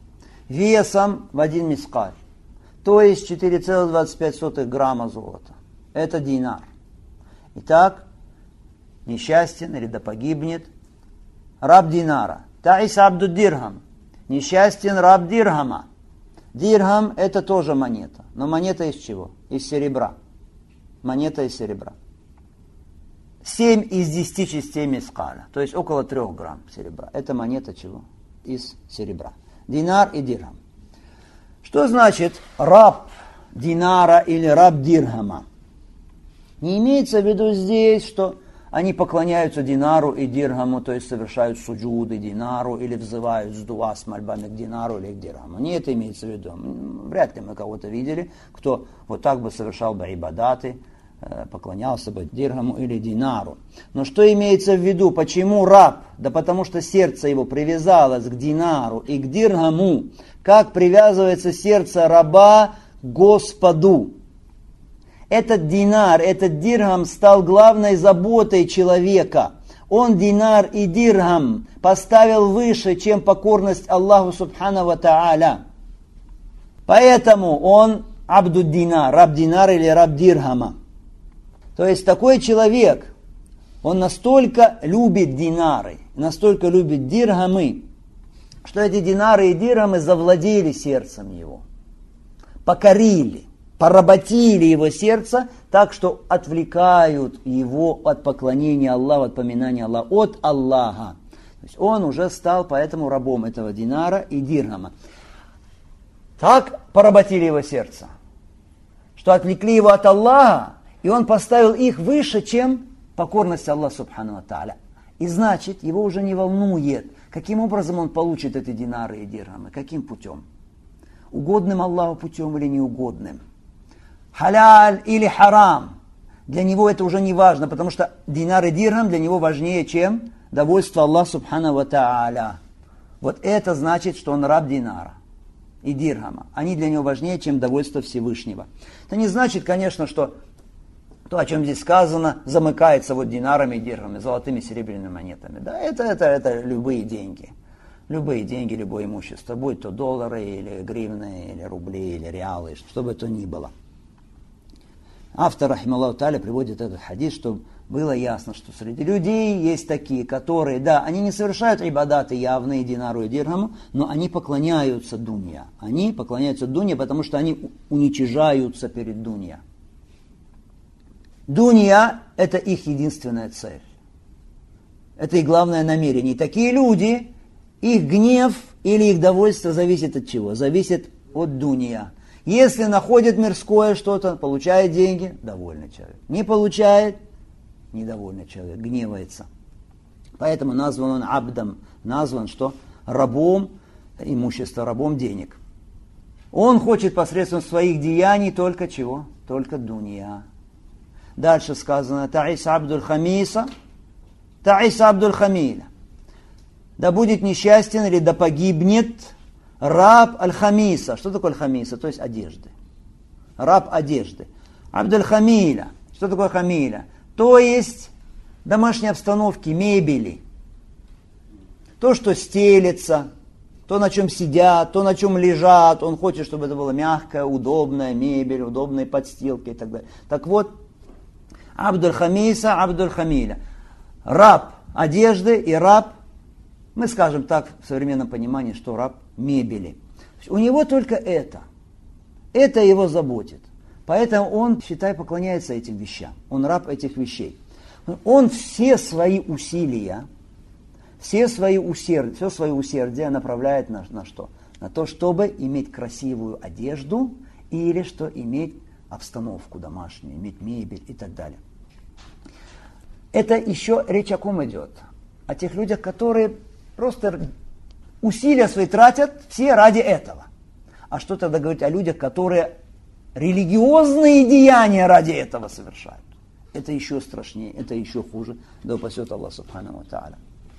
Весом в 1 мискаль. То есть 4,25 грамма золота. Это динар. Итак, несчастен или да погибнет раб динара. Та'ис абду дирхам. Несчастен раб дирхама. Дирхам – это тоже монета. Но монета из чего? Из серебра. Монета из серебра. 7 из 10 частей мискаля. То есть около 3 грамм серебра. Это монета чего? Из серебра. Динар и дирхам. Что значит раб динара или раб дирхама? Не имеется в виду здесь, что они поклоняются динару и дирхаму, то есть совершают суджуды динару или взывают с дуа с мольбами к динару или к дирхаму. Не это имеется в виду. Вряд ли мы кого-то видели, кто вот так бы совершал бы ибадаты, поклонялся бы дирхаму или динару. Но что имеется в виду? Почему раб? Да потому что сердце его привязалось к динару и к дирхаму, как привязывается сердце раба к Господу. Этот динар, этот дирхам стал главной заботой человека. Он динар и дирхам поставил выше, чем покорность Аллаху Субхану ва Тааля. Поэтому он абдуд динар, раб динар или раб дирхама. То есть такой человек, он настолько любит динары, настолько любит дирхамы, что эти динары и дирхамы завладели сердцем его, покорили, поработили его сердце так, что отвлекают его от поклонения Аллаху, от поминания Аллаха, от Аллаха. То есть он уже стал поэтому рабом этого динара и дирхама. Так поработили его сердце, что отвлекли его от Аллаха, и он поставил их выше, чем покорность Аллаху субхану ва тааля. И значит, его уже не волнует, каким образом он получит эти динары и дирхамы, каким путем. Угодным Аллаху путем или неугодным. Халяль или харам. Для него это уже не важно, потому что динар и дирхам для него важнее, чем довольство Аллаха субхану ва тааля. Вот это значит, что он раб динара и дирхама. Они для него важнее, чем довольство Всевышнего. Это не значит, конечно, что то, о чем здесь сказано, замыкается вот динарами и дирхамами, золотыми и серебряными монетами. Да, это любые деньги. Любые деньги, любое имущество, будь то доллары, или гривны, или рубли, или реалы, что бы то ни было. Автор, рахималлаху тааля, приводит этот хадис, чтобы было ясно, что среди людей есть такие, которые, да, они не совершают ибадаты явные динару и дирхаму, но они поклоняются дунья. Они поклоняются дунья, потому что они уничижаются перед дунья. Дунья – это их единственная цель. Это их главное намерение. И такие люди, их гнев или их довольство зависит от чего? Зависит от дунья. Если находит мирское что-то, получает деньги, довольный человек. Не получает, недовольный человек, гневается. Поэтому назван он абдом, назван что? Рабом имущества, рабом денег. Он хочет посредством своих деяний только чего? Только дунья. Дальше сказано, та'ис абдуль хамиса, та'ис абдуль хамиля. Да будет несчастен или да погибнет раб аль-хамиса. Что такое аль-хамиса? То есть одежды. Раб одежды. Абдуль хамиля. Что такое хамиля? То есть домашней обстановки, мебели. То, что стелется, то, на чем сидят, то, на чем лежат. Он хочет, чтобы это была мягкая, удобная мебель, удобные подстилки и так далее. Так вот, Абдуль хамиса, Абдуль хамиля. Раб одежды и раб, мы скажем так в современном понимании, что раб мебели. У него только это. Это его заботит. Поэтому он, считай, поклоняется этим вещам. Он раб этих вещей. Он все свои усилия, все свое усердие направляет на что? На то, чтобы иметь красивую одежду или что иметь обстановку домашнюю, иметь мебель и так далее. Это еще речь о ком идет? О тех людях, которые просто усилия свои тратят все ради этого. А что тогда говорить о людях, которые религиозные деяния ради этого совершают? Это еще страшнее, это еще хуже. Да упасет Аллах субхану ва тааля.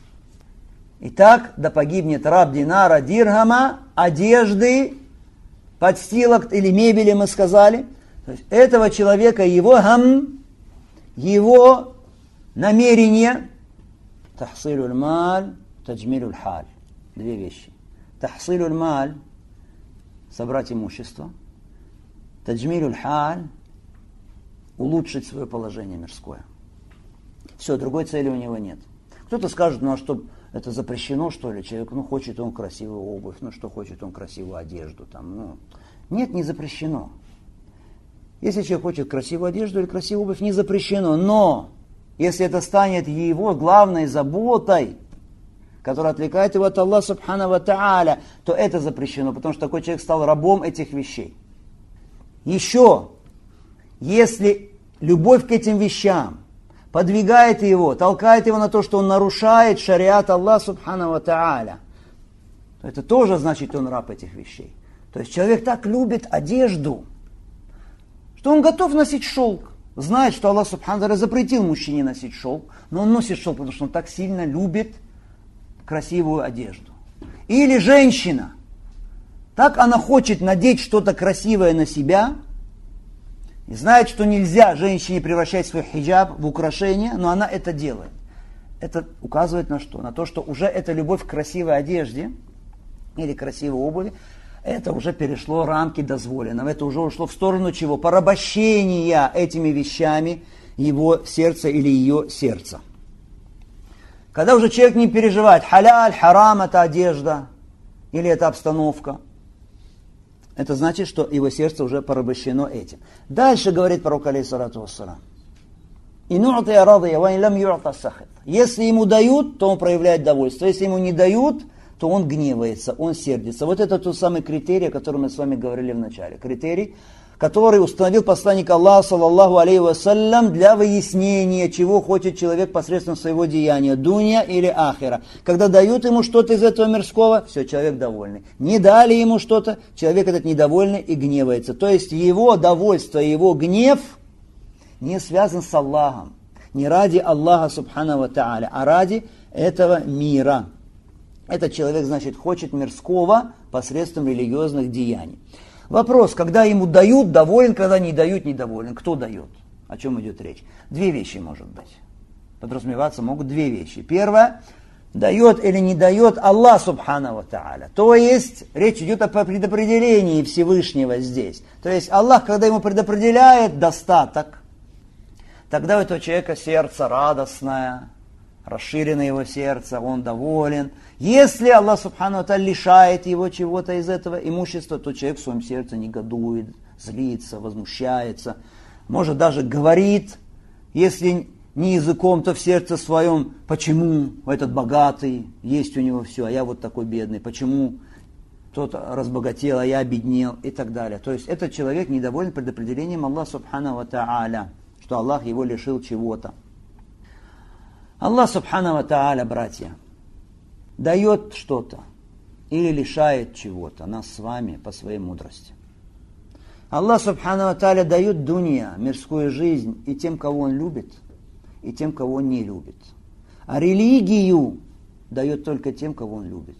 Итак, да погибнет раб динара, дирхама, одежды, подстилок или мебели, мы сказали. То есть этого человека, его намерение, тахсилюль маль, таджмилюль халь. Две вещи. Тахсилюль маль, собрать имущество. Таджмилюль халь, улучшить свое положение мирское. Все, другой цели у него нет. Кто-то скажет, ну а что, это запрещено, что ли? Человек, хочет он красивую обувь, что хочет он красивую одежду. Нет, не запрещено. Если человек хочет красивую одежду или красивую обувь, не запрещено. Но, если это станет его главной заботой, которая отвлекает его от Аллаха субхану ва тааля, то это запрещено, потому что такой человек стал рабом этих вещей. Еще, если любовь к этим вещам подвигает его, толкает его на то, что он нарушает шариат Аллаха субхану ва тааля, то это тоже значит, он раб этих вещей. То есть человек так любит одежду, что он готов носить шелк. Знает, что Аллах субхану ва тааля запретил мужчине носить шелк, но он носит шелк, потому что он так сильно любит красивую одежду. Или женщина, так она хочет надеть что-то красивое на себя, и знает, что нельзя женщине превращать свой хиджаб в украшение, но она это делает. Это указывает на что? На то, что уже эта любовь к красивой одежде или красивой обуви, это уже перешло рамки дозволенного. Это уже ушло в сторону чего? Порабощения этими вещами его сердца или ее сердца. Когда уже человек не переживает, халяль, харам – это одежда или это обстановка. Это значит, что его сердце уже порабощено этим. Дальше говорит пророк, алейхиссалату вассалам. Если ему дают, то он проявляет довольство. Если ему не дают, то он гневается, он сердится. Вот это тот самый критерий, о котором мы с вами говорили в начале. Критерий, который установил посланник Аллаха, саллаллаху алейхи вассалям, для выяснения, чего хочет человек посредством своего деяния, дунья или ахира. Когда дают ему что-то из этого мирского, все, человек довольный. Не дали ему что-то, человек этот недовольный и гневается. То есть его довольство, его гнев не связан с Аллахом. Не ради Аллаха, субхану ва тааля, а ради этого мира. Этот человек, значит, хочет мирского посредством религиозных деяний. Вопрос, когда ему дают, доволен, когда не дают, недоволен. Кто дает? О чем идет речь? Две вещи, может быть. Подразумеваться могут две вещи. Первое, дает или не дает Аллах субхану ва тааля. То есть, речь идет о предопределении Всевышнего здесь. То есть, Аллах, когда ему предопределяет достаток, тогда у этого человека сердце радостное, расширено его сердце, он доволен. Если Аллах субхану ва тааля лишает его чего-то из этого имущества, то человек в своем сердце негодует, злится, возмущается, может даже говорит, если не языком, то в сердце своем, почему этот богатый, есть у него все, а я вот такой бедный, почему тот разбогател, а я обеднел и так далее. То есть этот человек недоволен предопределением Аллаха субхану ва тааля, что Аллах его лишил чего-то. Аллах субхану ва тааля, братья, дает что-то или лишает чего-то нас с вами по своей мудрости. Аллах субхану ва тааля дает дунья, мирскую жизнь, и тем, кого Он любит, и тем, кого Он не любит. А религию дает только тем, кого Он любит.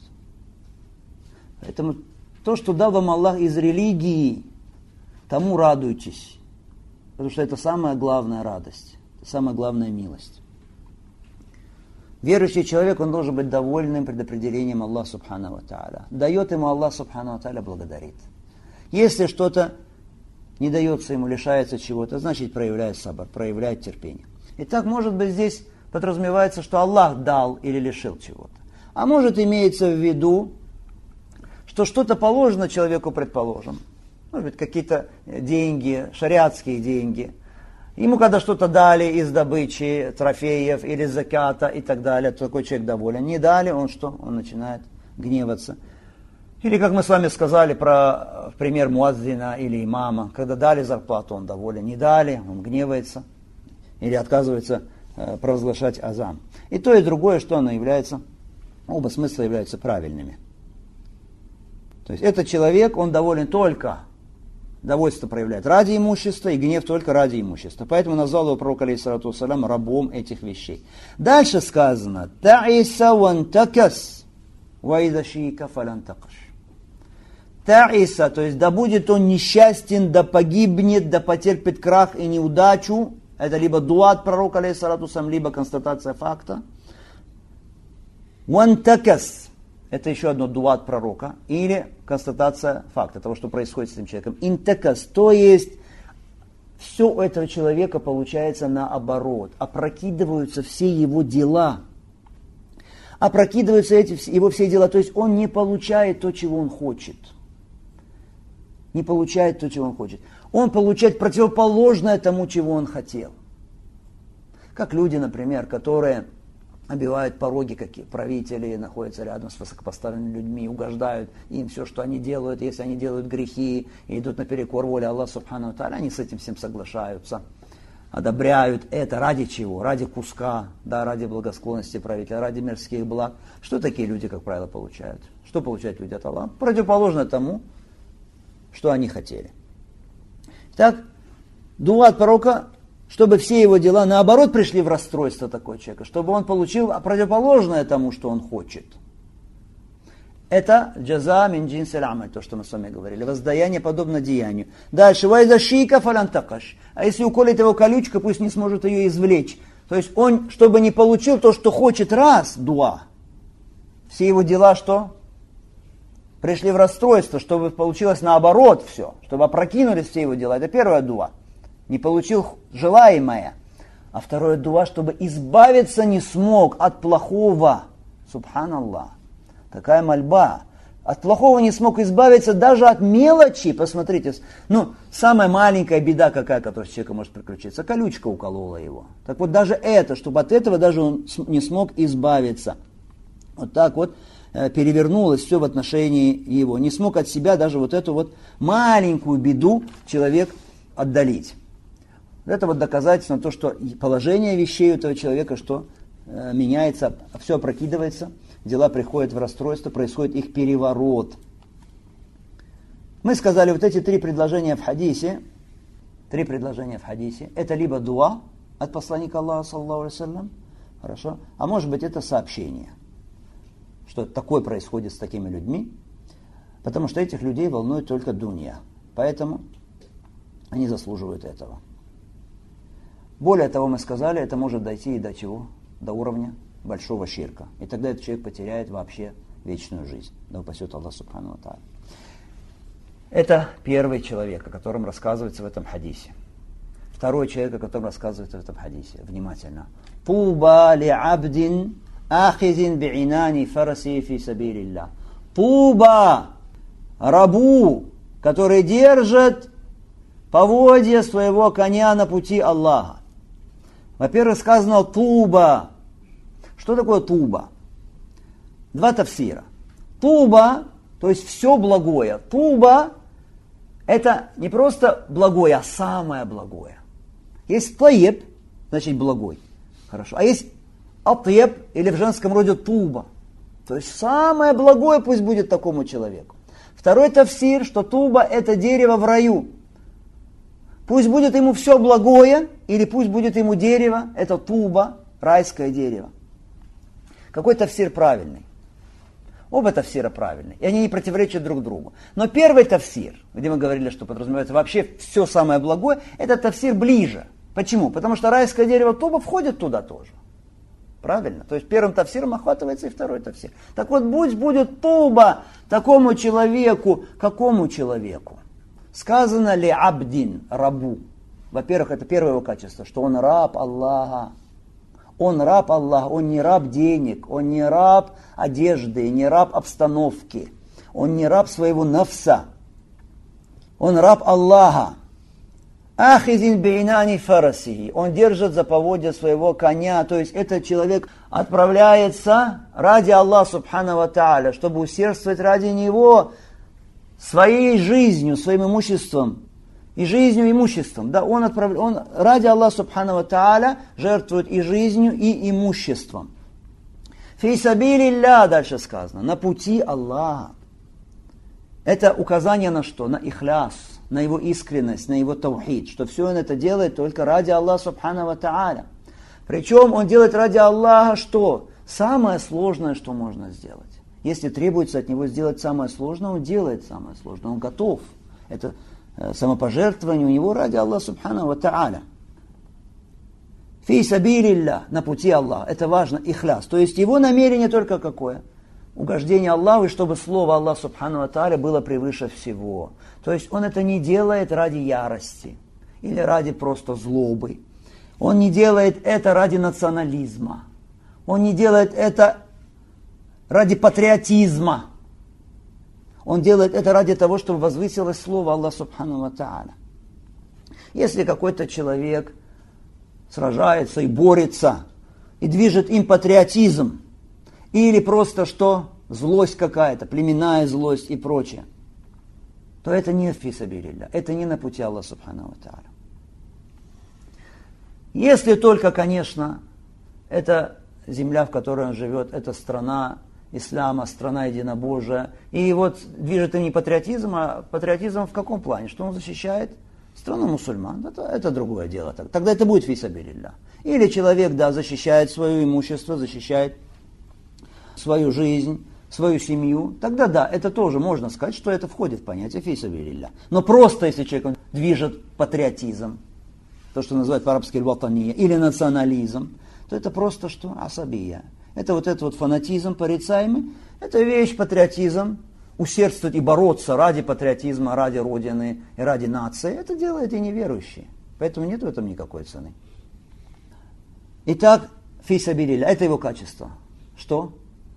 Поэтому то, что дал вам Аллах из религии, тому радуйтесь. Потому что это самая главная радость, самая главная милость. Верующий человек, он должен быть довольным предопределением Аллаха субхану ва тааля. Дает ему Аллах субхану ва тааля, благодарит. Если что-то не дается ему, лишается чего-то, значит проявляет сабр, проявляет терпение. Итак, может быть, здесь подразумевается, что Аллах дал или лишил чего-то. А может, имеется в виду, что что-то положено человеку, предположим. Может быть, какие-то деньги, шариатские деньги. Ему когда что-то дали из добычи, трофеев или заката и так далее, то такой человек доволен. Не дали, он что? Он начинает гневаться. Или, как мы с вами сказали про пример муаззина или имама, когда дали зарплату, он доволен. Не дали, он гневается. Или отказывается провозглашать азан. И то, и другое, что оно является, оба смысла являются правильными. То есть этот человек, он доволен только, довольство проявляет ради имущества, и гнев только ради имущества. Поэтому назвал его пророк, алейхиссалату вассалям, рабом этих вещей. Дальше сказано, «Та'iса вантакас, ваида шийка фалантакаш». Та'iса, то есть да будет он несчастен, да погибнет, да потерпит крах и неудачу. Это либо дуа от пророка, алейхиссалату вассалям, либо констатация факта. Вантакас. Это еще одно дуа от пророка, или констатация факта того, что происходит с этим человеком. Интакас, то есть все у этого человека получается наоборот. Опрокидываются все его дела. Опрокидываются его все дела, то есть он не получает то, чего он хочет. Не получает то, чего он хочет. Он получает противоположное тому, чего он хотел. Как люди, например, которые обивают пороги, какие правители находятся рядом с высокопоставленными людьми, угождают им все, что они делают. Если они делают грехи и идут наперекор воле Аллаха субхану ва тааля, они с этим всем соглашаются, одобряют это. Ради чего? Ради куска, да, ради благосклонности правителя, ради мирских благ. Что такие люди, как правило, получают? Что получают люди от Аллаха? Противоположно тому, что они хотели. Так, дуа от пророка, чтобы все его дела, наоборот, пришли в расстройство такого человека, чтобы он получил противоположное тому, что он хочет. Это джаза мин джинсиль амаль, то, что мы с вами говорили. Воздаяние подобно деянию. Дальше, вайза шийка фалантакаш. А если уколет его колючка, пусть не сможет ее извлечь. То есть он, чтобы не получил то, что хочет раз, дуа, все его дела что? Пришли в расстройство, чтобы получилось наоборот все, чтобы опрокинулись все его дела. Это первая дуа. Не получил желаемое. А второе дуа, чтобы избавиться не смог от плохого. Субханаллах. Такая мольба. От плохого не смог избавиться даже от мелочи. Посмотрите, самая маленькая беда какая, которая с человеком может приключиться, колючка уколола его. Так вот даже это, чтобы от этого даже он не смог избавиться. Вот так вот перевернулось все в отношении его. Не смог от себя даже вот эту вот маленькую беду человек отдалить. Это вот доказательство на то, что положение вещей у этого человека, что меняется, все опрокидывается, дела приходят в расстройство, происходит их переворот. Мы сказали, вот эти три предложения в хадисе, это либо дуа от посланника Аллаха, саллаллаху алейхи ва саллям, хорошо, а может быть это сообщение, что такое происходит с такими людьми, потому что этих людей волнует только дунья, поэтому они заслуживают этого. Более того, мы сказали, это может дойти и до чего? До уровня большого ширка. И тогда этот человек потеряет вообще вечную жизнь. Да упасет Аллах субхану ва тааля. Это первый человек, о котором рассказывается в этом хадисе. Второй человек, о котором рассказывается в этом хадисе. Внимательно. Туба ли абдин ахизин би'инани фараси фи сабилилля. Туба рабу, который держит поводья своего коня на пути Аллаха. Во-первых, сказано туба. Что такое туба? Два тафсира. Туба, то есть все благое. Туба – это не просто благое, а самое благое. Есть таеб, значит благой. Хорошо. А есть атеб, или в женском роде туба. То есть самое благое пусть будет такому человеку. Второй тафсир, что туба – это дерево в раю. Пусть будет ему все благое, или пусть будет ему дерево, это туба, райское дерево. Какой тафсир правильный? Оба тафсира правильные, и они не противоречат друг другу. Но первый тафсир, где мы говорили, что подразумевается вообще все самое благое, этот тафсир ближе. Почему? Потому что райское дерево туба входит туда тоже. Правильно? То есть первым тафсиром охватывается и второй тафсир. Так вот, пусть будет туба такому человеку, какому человеку? Сказано ли абдин, рабу? Во-первых, это первое его качество, что он раб Аллаха. Он раб Аллаха, он не раб денег, он не раб одежды, не раб обстановки, он не раб своего нафса. Он раб Аллаха. Ахизин бейнани фарасихи. Он держит за поводья своего коня, то есть этот человек отправляется ради Аллаха субхану ва тааля, чтобы усердствовать ради него своей жизнью, своим имуществом и жизнью, и имуществом. Да, он ради Аллаха субхану ва тааля жертвует и жизнью, и имуществом. Фи сабилилля, дальше сказано, на пути Аллаха. Это указание на что? На ихляс, на его искренность, на его таухид, что все он это делает только ради Аллаха субхану ва тааля. Причем он делает ради Аллаха что? Самое сложное, что можно сделать. Если требуется от него сделать самое сложное, он делает самое сложное, он готов. Это самопожертвование у него ради Аллаха субхану ва тааля. Фи сабилилля, на пути Аллаха. Это важно, ихляс. То есть его намерение только какое? Угождение Аллаху, и чтобы слово Аллаха субхану ва тааля было превыше всего. То есть он это не делает ради ярости или ради просто злобы. Он не делает это ради национализма. Он не делает это ради патриотизма. Он делает это ради того, чтобы возвысилось слово Аллаха субхану ва тааля. Если какой-то человек сражается и борется, и движет им патриотизм, или просто что? Злость какая-то, племенная злость и прочее, то это не фи сабилилля, это не на пути Аллаха субхану ва тааля. Если только, конечно, это земля, в которой он живет, это страна ислама, страна единобожия, и вот движет им не патриотизм, а патриотизм в каком плане? Что он защищает страну мусульман, это другое дело. Тогда это будет фи сабилилля. Или человек, да, защищает свое имущество, защищает свою жизнь, свою семью, тогда да, это тоже можно сказать, что это входит в понятие фи сабилилля. Но просто если человек движет патриотизм, то, что называют по-арабски аль-ватания, или национализм, то это просто что? Асабия. Это вот этот вот фанатизм порицаемый, это вещь, патриотизм, усердствовать и бороться ради патриотизма, ради Родины и ради нации, это делает и неверующие. Поэтому нет в этом никакой цены. Итак, фи сабилилля, это его качество. Что?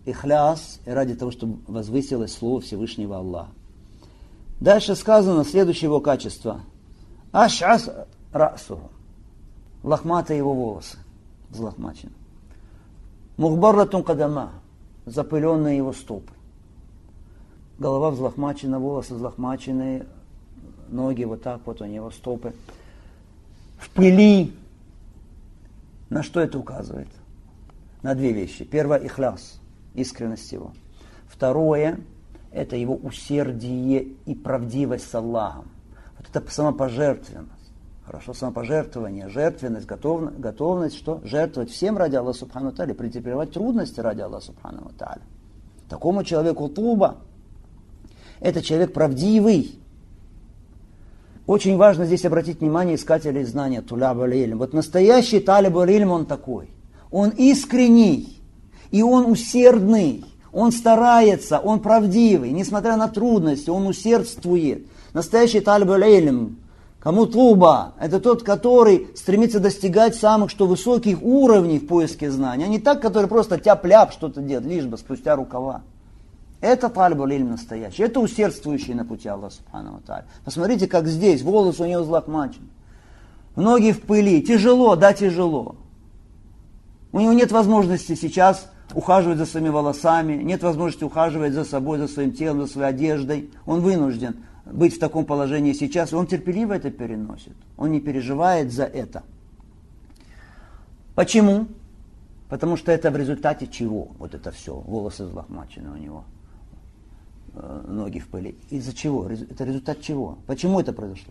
ихляс и ради того, чтобы возвысилось слово Всевышнего Аллаха. Дальше сказано следующее его качество. Аш'ас расуху. Лохматые его волосы. Взлохмачены. Мухбарратун кадама. Запыленные его стопы. Голова взлохмачена, волосы взлохмачены, ноги вот так вот у него, стопы. В пыли. На что это указывает? На две вещи. Первое, ихляс, искренность его. Второе, это его усердие и правдивость с Аллахом. Вот это самопожертвенность. Хорошо, самопожертвование, жертвенность, готовность, что? Жертвовать всем ради Аллаха Субхану Тааля, претерпевать трудности ради Аллаха Субхану Тааля. Такому человеку туба. Это человек правдивый. Очень важно здесь обратить внимание искателей знания, туляб аль-илм. Вот настоящий талиб аль-илм, он такой. Он искренний, и он усердный, он старается, он правдивый. Несмотря на трудности, он усердствует. Настоящий талиб аль-илм, кому туба, это тот, который стремится достигать самых высоких уровней в поиске знаний, а не так, который просто тяп-ляп что-то делает, лишь бы спустя рукава. Это талиб аль-илм настоящий, это усердствующий на пути Аллаха Субхану ва Тааля. Посмотрите, как здесь, волосы у него взлохмачены, ноги в пыли, тяжело, да, тяжело. У него нет возможности сейчас ухаживать за своими волосами, нет возможности ухаживать за собой, за своим телом, за своей одеждой. Он вынужден быть в таком положении сейчас, и он терпеливо это переносит. Он не переживает за это. Почему? Потому что это в результате чего? Вот это все, волосы взлохмачены у него, ноги в пыли. Из-за чего? Это результат чего? Почему это произошло?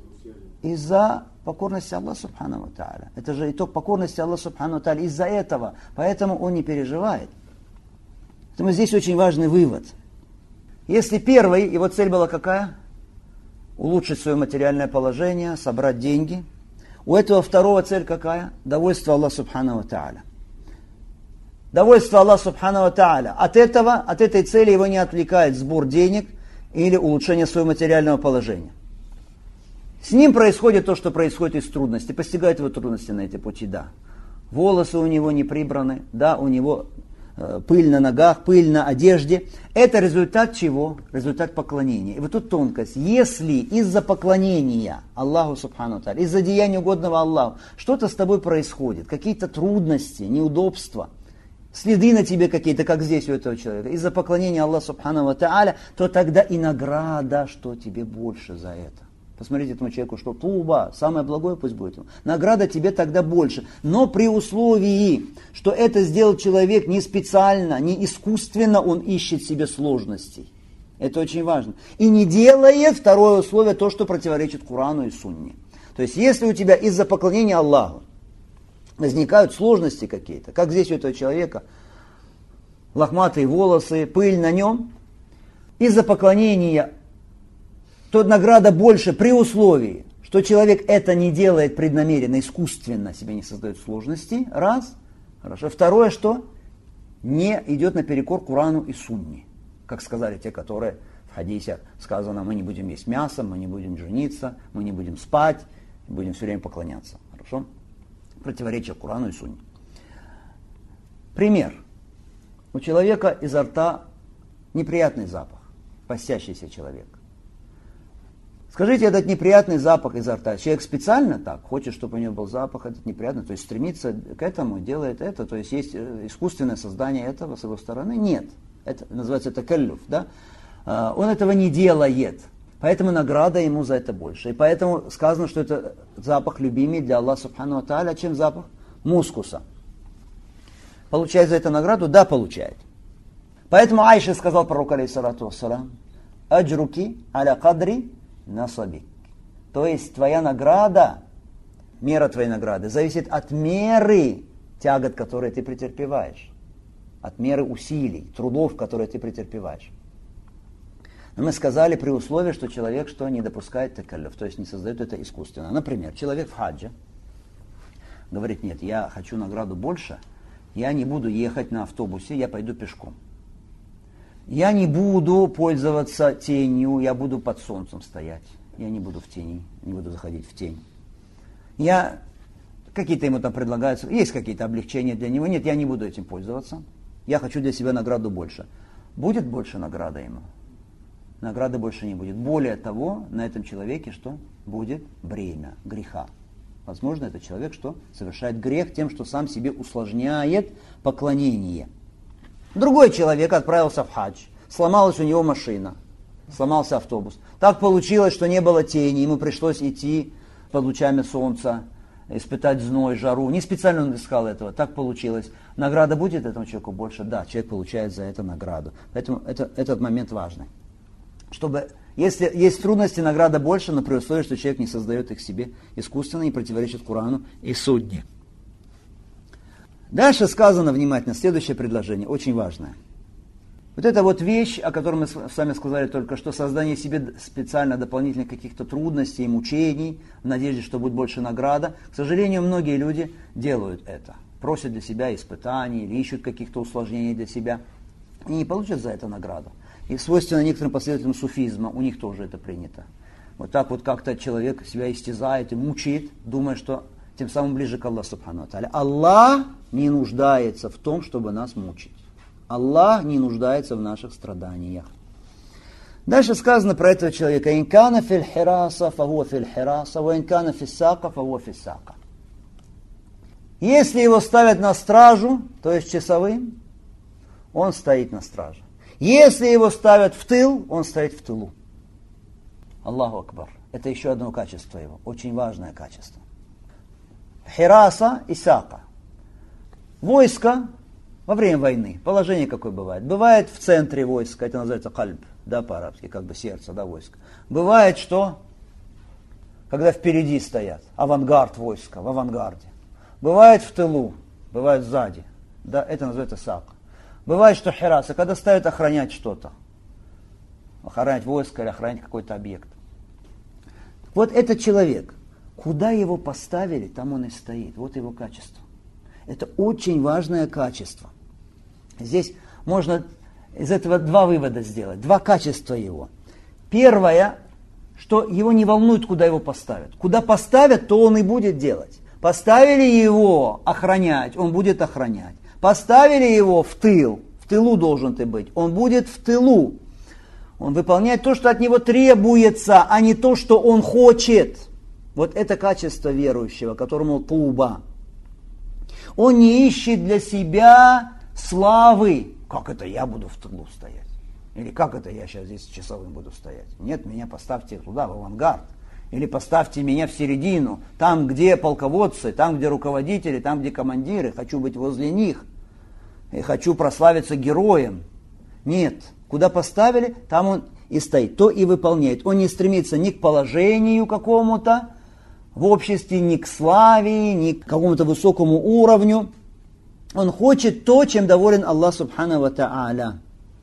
Из-за покорности Аллаха Субхану ва Тааля. Это же итог покорности Аллаха Субхану ва Тааля. Из-за этого. Поэтому он не переживает. Поэтому здесь очень важный вывод. Если первый, его цель была какая? Улучшить свое материальное положение, собрать деньги. У этого второго цель какая? Довольство Аллаха Субхану ва Тааля. Довольство Аллаха Субхану ва Тааля. От этой цели его не отвлекает сбор денег или улучшение своего материального положения. С ним происходит то, что происходит из трудностей. Постигает его трудности на эти пути, да. Волосы у него не прибраны, да, у него пыль на ногах, пыль на одежде. Это результат чего? Результат поклонения. И вот тут тонкость. Если из-за поклонения Аллаху Субхану Тааля, из-за деяния угодного Аллаху, что-то с тобой происходит, какие-то трудности, неудобства, следы на тебе какие-то, как здесь у этого человека, из-за поклонения Аллаху Субхану ва Тааля, то тогда и награда, что тебе больше за это. Посмотрите этому человеку, что туба, самое благое пусть будет ему. Награда тебе тогда больше. Но при условии, что это сделал человек не специально, не искусственно, он ищет себе сложностей. Это очень важно. И не делает, второе условие, то, что противоречит Корану и Сунне. То есть, если у тебя из-за поклонения Аллаху возникают сложности какие-то, как здесь у этого человека, лохматые волосы, пыль на нем, из-за поклонения то награда больше при условии, что человек это не делает преднамеренно, искусственно, себе не создает сложностей. Раз. Хорошо. Второе, что не идет наперекор Корану и Сунне. Как сказали те, которые в хадисе сказано, мы не будем есть мясо, мы не будем жениться, мы не будем спать, будем все время поклоняться. Хорошо? Противоречие Корану и Сунне. Пример. У человека изо рта неприятный запах, постящийся человек. Скажите, этот неприятный запах изо рта, человек специально так хочет, чтобы у него был запах этот неприятный, то есть стремится к этому, делает это, то есть есть искусственное создание этого с его стороны? Нет. Это называется такаллюф, да? Он этого не делает, поэтому награда ему за это больше. И поэтому сказано, что это запах любимый для Аллаха Субхану ва Тааля. Чем запах? Мускуса. Получает за это награду? Да, получает. Поэтому Айша сказал пророк, алейхиссалату вассалам, аджруки аля кадри насабик. То есть твоя награда, мера твоей награды, зависит от меры тягот, которые ты претерпеваешь. От меры усилий, трудов, которые ты претерпеваешь. Но мы сказали при условии, что человек что не допускает такаллюф, то есть не создает это искусственно. Например, человек в хаджа говорит, нет, я хочу награду больше, я не буду ехать на автобусе, я пойду пешком. Я не буду пользоваться тенью, я буду под солнцем стоять. Я не буду в тени, не буду заходить в тень. Какие-то ему там предлагаются, есть какие-то облегчения для него. Нет, я не буду этим пользоваться. Я хочу для себя награду больше. Будет больше награда ему? Награды больше не будет. Более того, на этом человеке что? Будет бремя греха. Возможно, этот человек что? Совершает грех тем, что сам себе усложняет поклонение. Другой человек отправился в хадж. Сломалась у него машина. Сломался автобус. Так получилось, что не было тени. Ему пришлось идти под лучами солнца, испытать зной, жару. Не специально он искал этого. Так получилось. Награда будет этому человеку больше? Да, человек получает за это награду. Поэтому этот момент важный. Чтобы, если есть трудности, награда больше, но при условии, что человек не создает их себе искусственно и противоречит Корану и Судне. Дальше сказано, внимательно, следующее предложение, очень важное. Вот эта вот вещь, о которой мы с вами сказали только что, создание себе специально дополнительных каких-то трудностей, мучений, в надежде, что будет больше награда. К сожалению, многие люди делают это. Просят для себя испытаний или ищут каких-то усложнений для себя. И не получат за это награду. И свойственно некоторым последователям суфизма, у них тоже это принято. Вот так вот как-то человек себя истязает и мучает, думая, что тем самым ближе к Аллаху Субхану ва Тааля. Аллах не нуждается в том, чтобы нас мучить. Аллах не нуждается в наших страданиях. Дальше сказано про этого человека. «Инкана фил хираса, фахуа фил хираса, ва инкана фил сака, фахуа фил сака». Если его ставят на стражу, то есть часовым, он стоит на страже. Если его ставят в тыл, он стоит в тылу. Аллаху Акбар. Это еще одно качество его, очень важное качество. Хираса и сака. Войско во время войны, положение какое бывает? Бывает в центре войска, это называется кальб, да, по-арабски, как бы сердце, да, войска. Бывает что? Когда впереди стоят, авангард войска, в авангарде. Бывает в тылу, бывает сзади, да, это называется сака. Бывает, что хираса, когда ставят охранять что-то, охранять войско или охранять какой-то объект. Вот этот человек, куда его поставили, там он и стоит, вот его качество. Это очень важное качество. Здесь можно из этого два вывода сделать, два качества его. Первое, что его не волнует, куда его поставят. Куда поставят, то он и будет делать. Поставили его охранять, он будет охранять. Поставили его в тылу должен ты быть, он будет в тылу. Он выполняет то, что от него требуется, а не то, что он хочет. Вот это качество верующего, которому туба. Он не ищет для себя славы. Как это я буду в тылу стоять? Или как это я сейчас здесь часовым буду стоять? Нет, меня поставьте туда, в авангард. Или поставьте меня в середину, там, где полководцы, там, где руководители, там, где командиры. Хочу быть возле них. И хочу прославиться героем. Нет. Куда поставили, там он и стоит. То и выполняет. Он не стремится ни к положению какому-то в обществе, ни к славе, ни к какому-то высокому уровню. Он хочет то, чем доволен Аллах Субхану ва Тааля.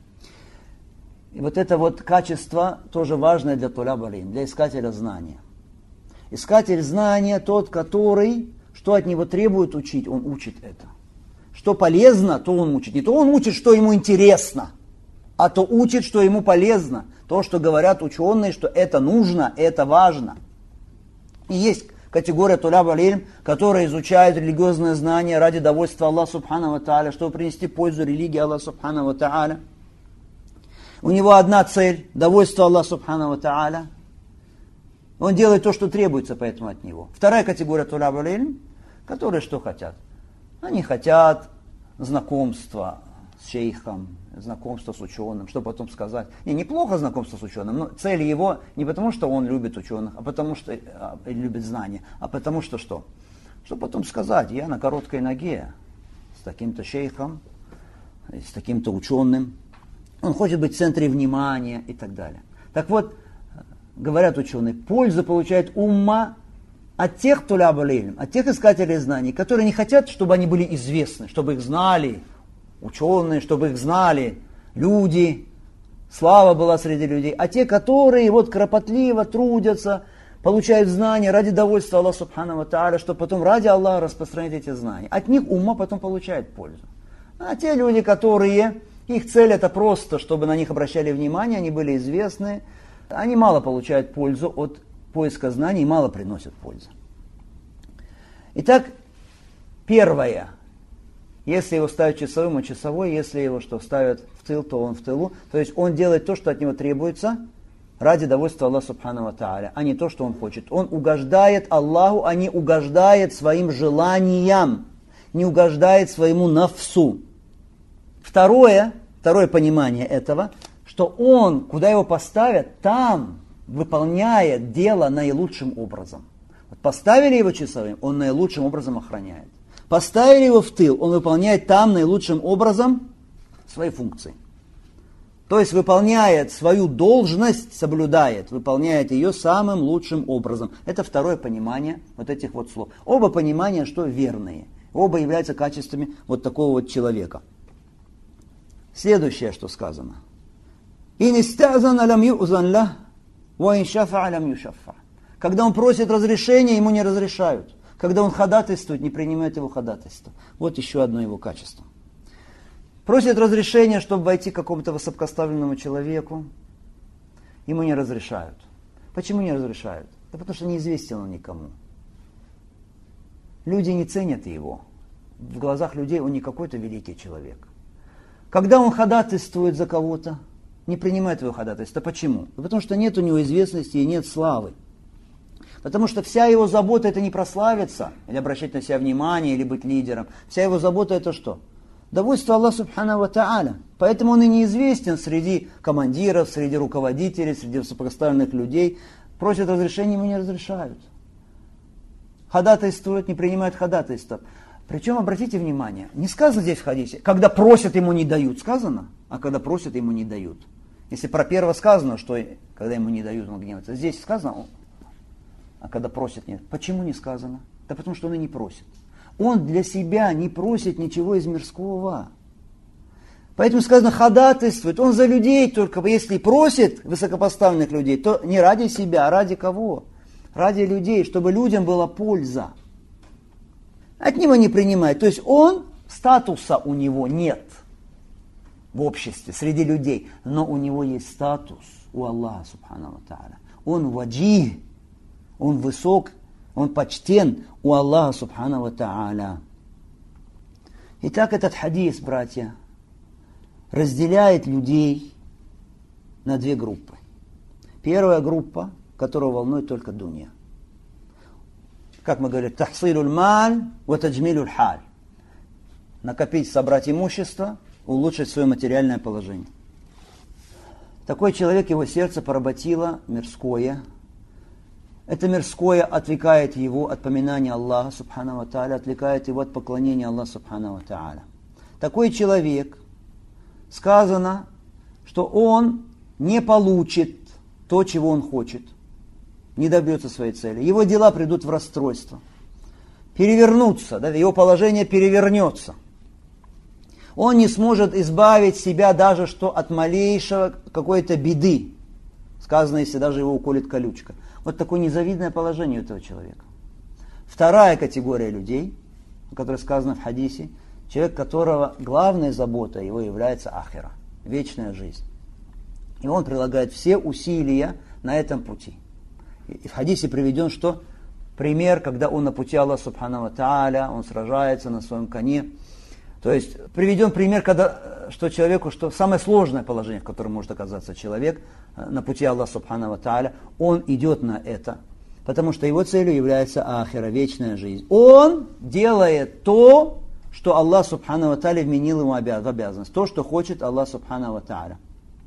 И вот это вот качество тоже важное для туляб аль-илм, для искателя знания. Искатель знания тот, который, что от него требует учить, он учит это. Что полезно, то он учит. Не то он учит, что ему интересно, а то учит, что ему полезно. То, что говорят ученые, что это нужно, это важно. И есть категория туляб аль-илм, которые изучают религиозное знание ради довольства Аллаха Субхану ва Тааля, чтобы принести пользу религии Аллаха Субхану ва Тааля. У него одна цель – довольство Аллаха Субхану ва Тааля. Он делает то, что требуется поэтому от него. Вторая категория туляб аль-илм, которые что хотят? Они хотят знакомства с шейхом, знакомства с ученым, что потом сказать. Неплохо знакомство с ученым, но цель его не потому, что он любит ученых, а потому что любит знания, а потому что что? Что потом сказать, я на короткой ноге с таким-то шейхом, с таким-то ученым. Он хочет быть в центре внимания и так далее. Так вот, говорят ученые, пользу получает умма от тех туляб аль-илм, от тех искателей знаний, которые не хотят, чтобы они были известны, чтобы их знали ученые, чтобы их знали люди, слава была среди людей, а те, которые вот кропотливо трудятся, получают знания ради довольства Аллаха Субхану ва Тааля, чтобы потом ради Аллаха распространять эти знания. От них умма потом получает пользу. А те люди, которые, их цель это просто, чтобы на них обращали внимание, они были известны, они мало получают пользу от поиска знаний, мало приносят пользы. Итак, первое. Если его ставят часовым, он часовой. Если его что, ставят в тыл, то он в тылу. То есть он делает то, что от него требуется, ради довольства Аллаха Субхану ва Тааля, а не то, что он хочет. Он угождает Аллаху, а не угождает своим желаниям, не угождает своему нафсу. Второе понимание этого, что он, куда его поставят, там выполняет дело наилучшим образом. Вот поставили его часовым, он наилучшим образом охраняет. Поставили его в тыл, он выполняет там наилучшим образом свои функции. То есть выполняет свою должность, соблюдает, выполняет ее самым лучшим образом. Это второе понимание вот этих вот слов. Оба понимания, что верные. Оба являются качествами вот такого вот человека. Следующее, что сказано. Когда он просит разрешения, ему не разрешают. Когда он ходатайствует, не принимают его ходатайство. Вот еще одно его качество. Просит разрешения, чтобы войти к какому-то высокопоставленному человеку, ему не разрешают. Почему не разрешают? Да потому что неизвестен он никому. Люди не ценят его. В глазах людей он не какой-то великий человек. Когда он ходатайствует за кого-то, не принимает его ходатайство. Почему? Потому что нет у него известности и нет славы. Потому что вся его забота это не прославиться, или обращать на себя внимание, или быть лидером. Вся его забота это что? Довольство Аллаха Субхану ва Тааля. Поэтому он и неизвестен среди командиров, среди руководителей, среди высокопоставленных людей. Просят разрешения, ему не разрешают. Ходатайствуют, не принимают ходатайство. Причем, обратите внимание, не сказано здесь в хадисе, когда просят, ему не дают, сказано, а когда просят, ему не дают. Если про первого сказано, что когда ему не дают, он гневается. Здесь сказано, а когда просят, нет. Почему не сказано? Да потому что он и не просит. Он для себя не просит ничего из мирского. Поэтому сказано, ходатайствует. Он за людей только, если просит высокопоставленных людей, то не ради себя, а ради кого? Ради людей, чтобы людям была польза. От него не принимает. То есть он, статуса у него нет в обществе, среди людей. Но у него есть статус у Аллаха Субхану ва Тааля. Он ваджих, он высок, он почтен у Аллаха Субхану ва Тааля. Итак, этот хадис, братья, разделяет людей на две группы. Первая группа, которую волнует только дунья. Как мы говорим, тахсилуль маль ва таджмилуль халь. Накопить, собрать имущество, улучшить свое материальное положение. Такой человек, его сердце поработило мирское. Это мирское отвлекает его от поминания Аллаха Субхану ва Тааля, отвлекает его от поклонения Аллаху Субхану ва Тааля. Такой человек, сказано, что он не получит то, чего он хочет, не добьется своей цели. Его дела придут в расстройство, перевернутся, да, его положение перевернется. Он не сможет избавить себя даже что от малейшего какой-то беды. Сказано, если даже его уколет колючка. Вот такое незавидное положение у этого человека. Вторая категория людей, о которой сказано в хадисе, человек, которого главной заботой его является ахира, вечная жизнь. И он прилагает все усилия на этом пути. И в хадисе приведен, что пример, когда он на пути Аллаха Субхану ва Тааля, он сражается на своем коне. То есть приведен пример, когда, что человеку, что самое сложное положение, в котором может оказаться человек на пути Аллаха Субхану ва Тааля, он идет на это, потому что его целью является ахира, вечная жизнь. Он делает то, что Аллах Субхану ва Тааля вменил ему в обязанность, то, что хочет Аллах Субхану ва Тааля.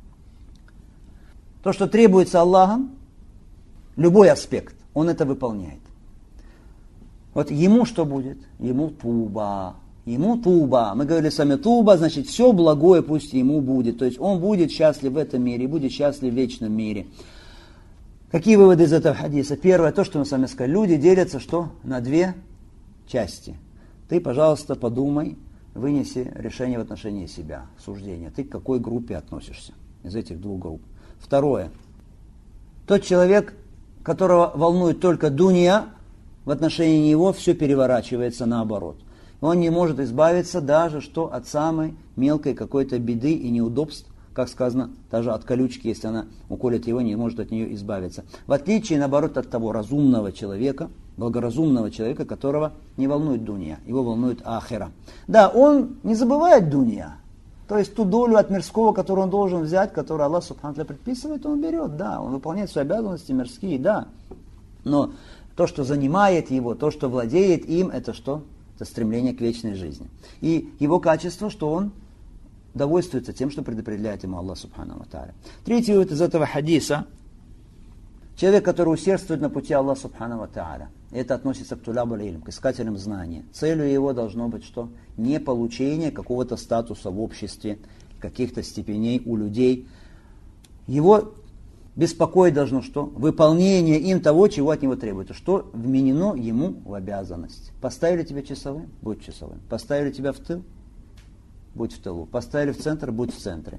То, что требуется Аллахом, любой аспект, он это выполняет. Вот ему что будет? Ему туба. Ему туба. Мы говорили с вами, туба, значит, все благое пусть ему будет. То есть он будет счастлив в этом мире, будет счастлив в вечном мире. Какие выводы из этого хадиса? Первое, то, что мы с вами сказали. Люди делятся что? На две части. Ты, пожалуйста, подумай, вынеси решение в отношении себя, суждение. Ты к какой группе относишься из этих двух групп? Второе. Тот человек, которого волнует только дунья, в отношении него все переворачивается наоборот. Он не может избавиться даже что от самой мелкой какой-то беды и неудобств, как сказано, даже от колючки, если она уколет его, не может от нее избавиться. В отличие, наоборот, от того разумного человека, благоразумного человека, которого не волнует дунья, его волнует ахира. Да, он не забывает дунья, то есть ту долю от мирского, которую он должен взять, которую Аллах Субхану ва Тааля предписывает, он берет, да, он выполняет свои обязанности мирские, да. Но то, что занимает его, то, что владеет им, это что? Это стремление к вечной жизни. И его качество, что он довольствуется тем, что предопределяет ему Аллах Субхану ва Тааля. Третий вывод из этого хадиса. Человек, который усердствует на пути Аллаха Субхану ва Тааля. Это относится к тулябуль илм, к искателям знания. Целью его должно быть что? Не получение какого-то статуса в обществе, каких-то степеней у людей. Его беспокоить должно что? Выполнение им того, чего от него требуется. Что вменено ему в обязанность. Поставили тебя часовым? Будь часовым. Поставили тебя в тыл? Будь в тылу. Поставили в центр? Будь в центре.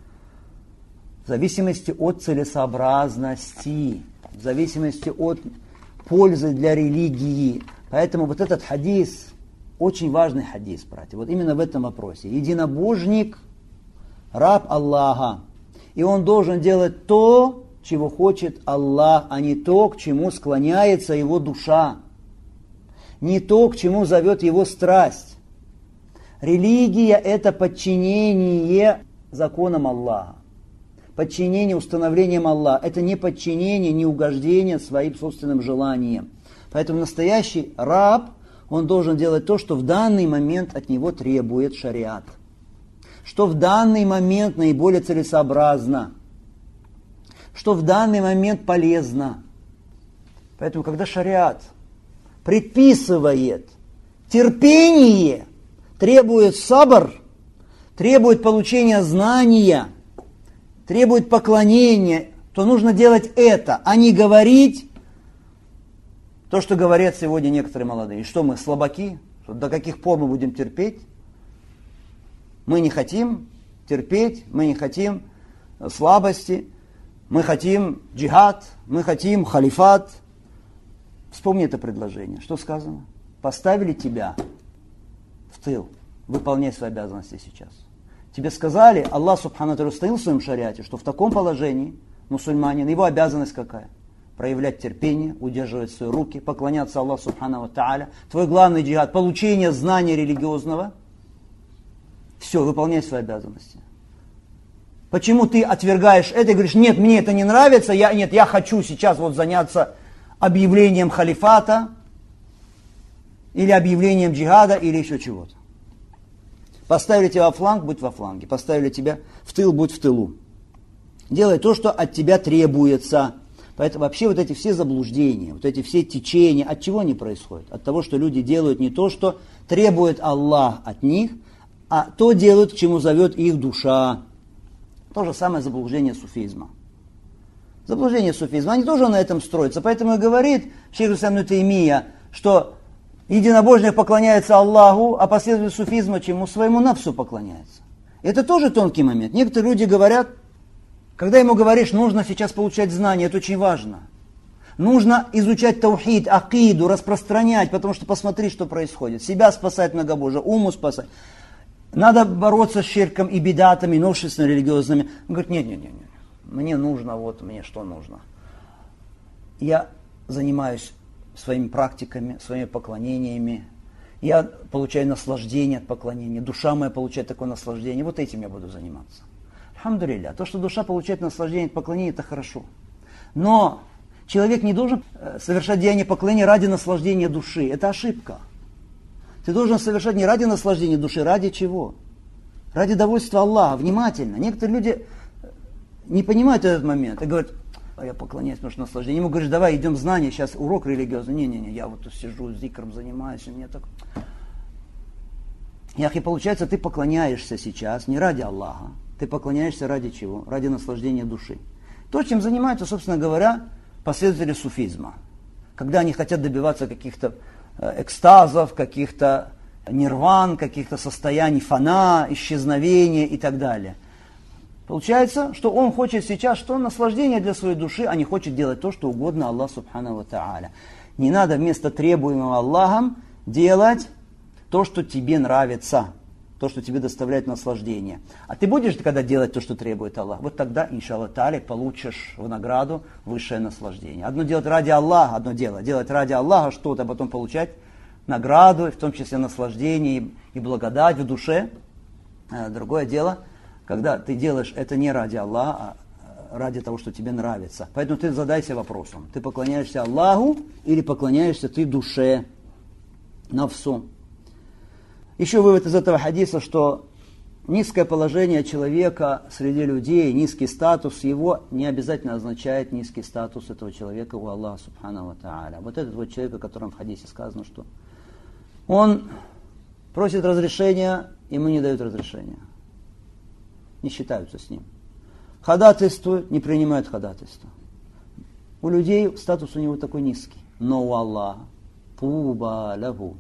В зависимости от целесообразности, в зависимости от пользы для религии. Поэтому вот этот хадис, очень важный хадис, братья, вот именно в этом вопросе. Единобожник, раб Аллаха, и он должен делать то, чего хочет Аллах, а не то, к чему склоняется его душа, не то, к чему зовет его страсть. Религия – это подчинение законам Аллаха, подчинение установлениям Аллаха. Это не подчинение, не угождение своим собственным желаниям. Поэтому настоящий раб, он должен делать то, что в данный момент от него требует шариат, что в данный момент наиболее целесообразно, что в данный момент полезно. Поэтому, когда шариат предписывает терпение, требует сабр, требует получения знания, требует поклонения, то нужно делать это, а не говорить то, что говорят сегодня некоторые молодые. И что мы, слабаки? Что, до каких пор мы будем терпеть? Мы не хотим терпеть, мы не хотим слабости, мы хотим джихад, мы хотим халифат. Вспомни это предложение. Что сказано? Поставили тебя в тыл, выполняй свои обязанности сейчас. Тебе сказали, Аллах Субхану ва Тааля установил в своем шариате, что в таком положении мусульманин, его обязанность какая? Проявлять терпение, удерживать свои руки, поклоняться Аллаху Субхану ва Тааля. Твой главный джихад, получение знания религиозного. Все, выполняй свои обязанности. Почему ты отвергаешь это и говоришь, нет, мне это не нравится, я хочу сейчас вот заняться объявлением халифата, или объявлением джихада, или еще чего-то. Поставили тебя во фланг, будь во фланге. Поставили тебя в тыл, будь в тылу. Делай то, что от тебя требуется. Поэтому вообще вот эти все заблуждения, вот эти все течения, от чего они происходят? От того, что люди делают не то, что требует Аллах от них, а то делают, к чему зовет их душа. То же самое заблуждение суфизма. Заблуждение суфизма, они тоже на этом строятся. Поэтому и говорит шейх ибн Таймия, что единобожник поклоняется Аллаху, а последователь суфизма чему? Своему нафсу поклоняется. Это тоже тонкий момент. Некоторые люди говорят, когда ему говоришь, нужно сейчас получать знания, это очень важно. Нужно изучать таухид, акиду, распространять, потому что посмотри, что происходит. Себя спасать многобожие, уму спасать. Надо бороться с ширком и бидатами, новшественно религиозными. Он говорит, нет, мне нужно, вот мне что нужно. Я занимаюсь своими практиками, своими поклонениями. Я получаю наслаждение от поклонения. Душа моя получает такое наслаждение. Вот этим я буду заниматься. Альхамдулилля. То, что душа получает наслаждение от поклонения, это хорошо. Но человек не должен совершать деяние поклонения ради наслаждения души. Это ошибка. Ты должен совершать не ради наслаждения души, ради чего? Ради довольства Аллаха. Внимательно. Некоторые люди не понимают этот момент и говорят, я поклоняюсь, потому что наслаждение. Ему говоришь, давай идем знания, сейчас урок религиозный. Не, я вот тут сижу, зикром занимаюсь, и мне так... И получается, ты поклоняешься сейчас не ради Аллаха, ты поклоняешься ради чего? Ради наслаждения души. То, чем занимаются, собственно говоря, последователи суфизма. Когда они хотят добиваться каких-то экстазов, каких-то нирван, каких-то состояний фана, исчезновения и так далее. Получается, что он хочет сейчас что? Наслаждение для своей души, а не хочет делать то, что угодно Аллаху Субхану ва Тааля. Не надо вместо требуемого Аллахом делать то, что тебе нравится. то, что тебе доставляет наслаждение. А ты будешь когда делать то, что требует Аллах, вот тогда, иншаллах та'аля, получишь в награду высшее наслаждение. Одно делать ради Аллаха, одно дело делать ради Аллаха что-то, а потом получать награду, в том числе наслаждение и благодать в душе. Другое дело, когда ты делаешь это не ради Аллаха, а ради того, что тебе нравится. Поэтому ты задайся вопросом, ты поклоняешься Аллаху или поклоняешься ты душе, нафсу. Еще вывод из этого хадиса, что низкое положение человека среди людей, низкий статус его не обязательно означает низкий статус этого человека у Аллаха субхану ва тааля. Вот этот вот человек, о котором в хадисе сказано, что он просит разрешения, ему не дают разрешения. Не считаются с ним. Ходатайствуют, не принимают ходатайство. У людей статус у него такой низкий. Но у Аллаха туба лаху.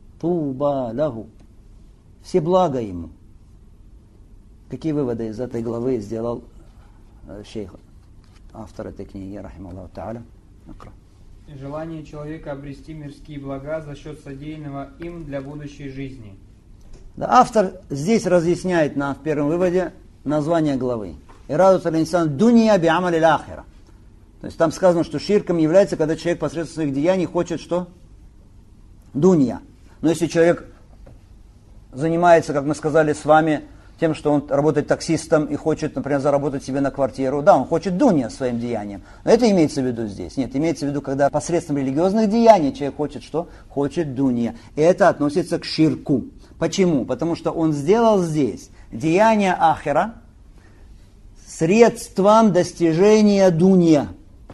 Все блага ему. Какие выводы из этой главы сделал шейх, автор этой книги, рахималлаху та'аля? Желание человека обрести мирские блага за счет содеянного им для будущей жизни. Да, автор здесь разъясняет нам в первом выводе название главы. Ирадат аль-инсан дунья би'амали аль-ахира. То есть там сказано, что ширком является, когда человек посредством своих деяний хочет что? Дунья. Но если человек занимается, как мы сказали с вами, тем, что он работает таксистом и хочет, например, заработать себе на квартиру, да, он хочет дунья своим деянием. Но это имеется в виду здесь. Нет, имеется в виду, когда посредством религиозных деяний человек хочет что? Хочет дунья. И это относится к ширку. Почему? Потому что он сделал здесь деяние ахира средством достижения дунья.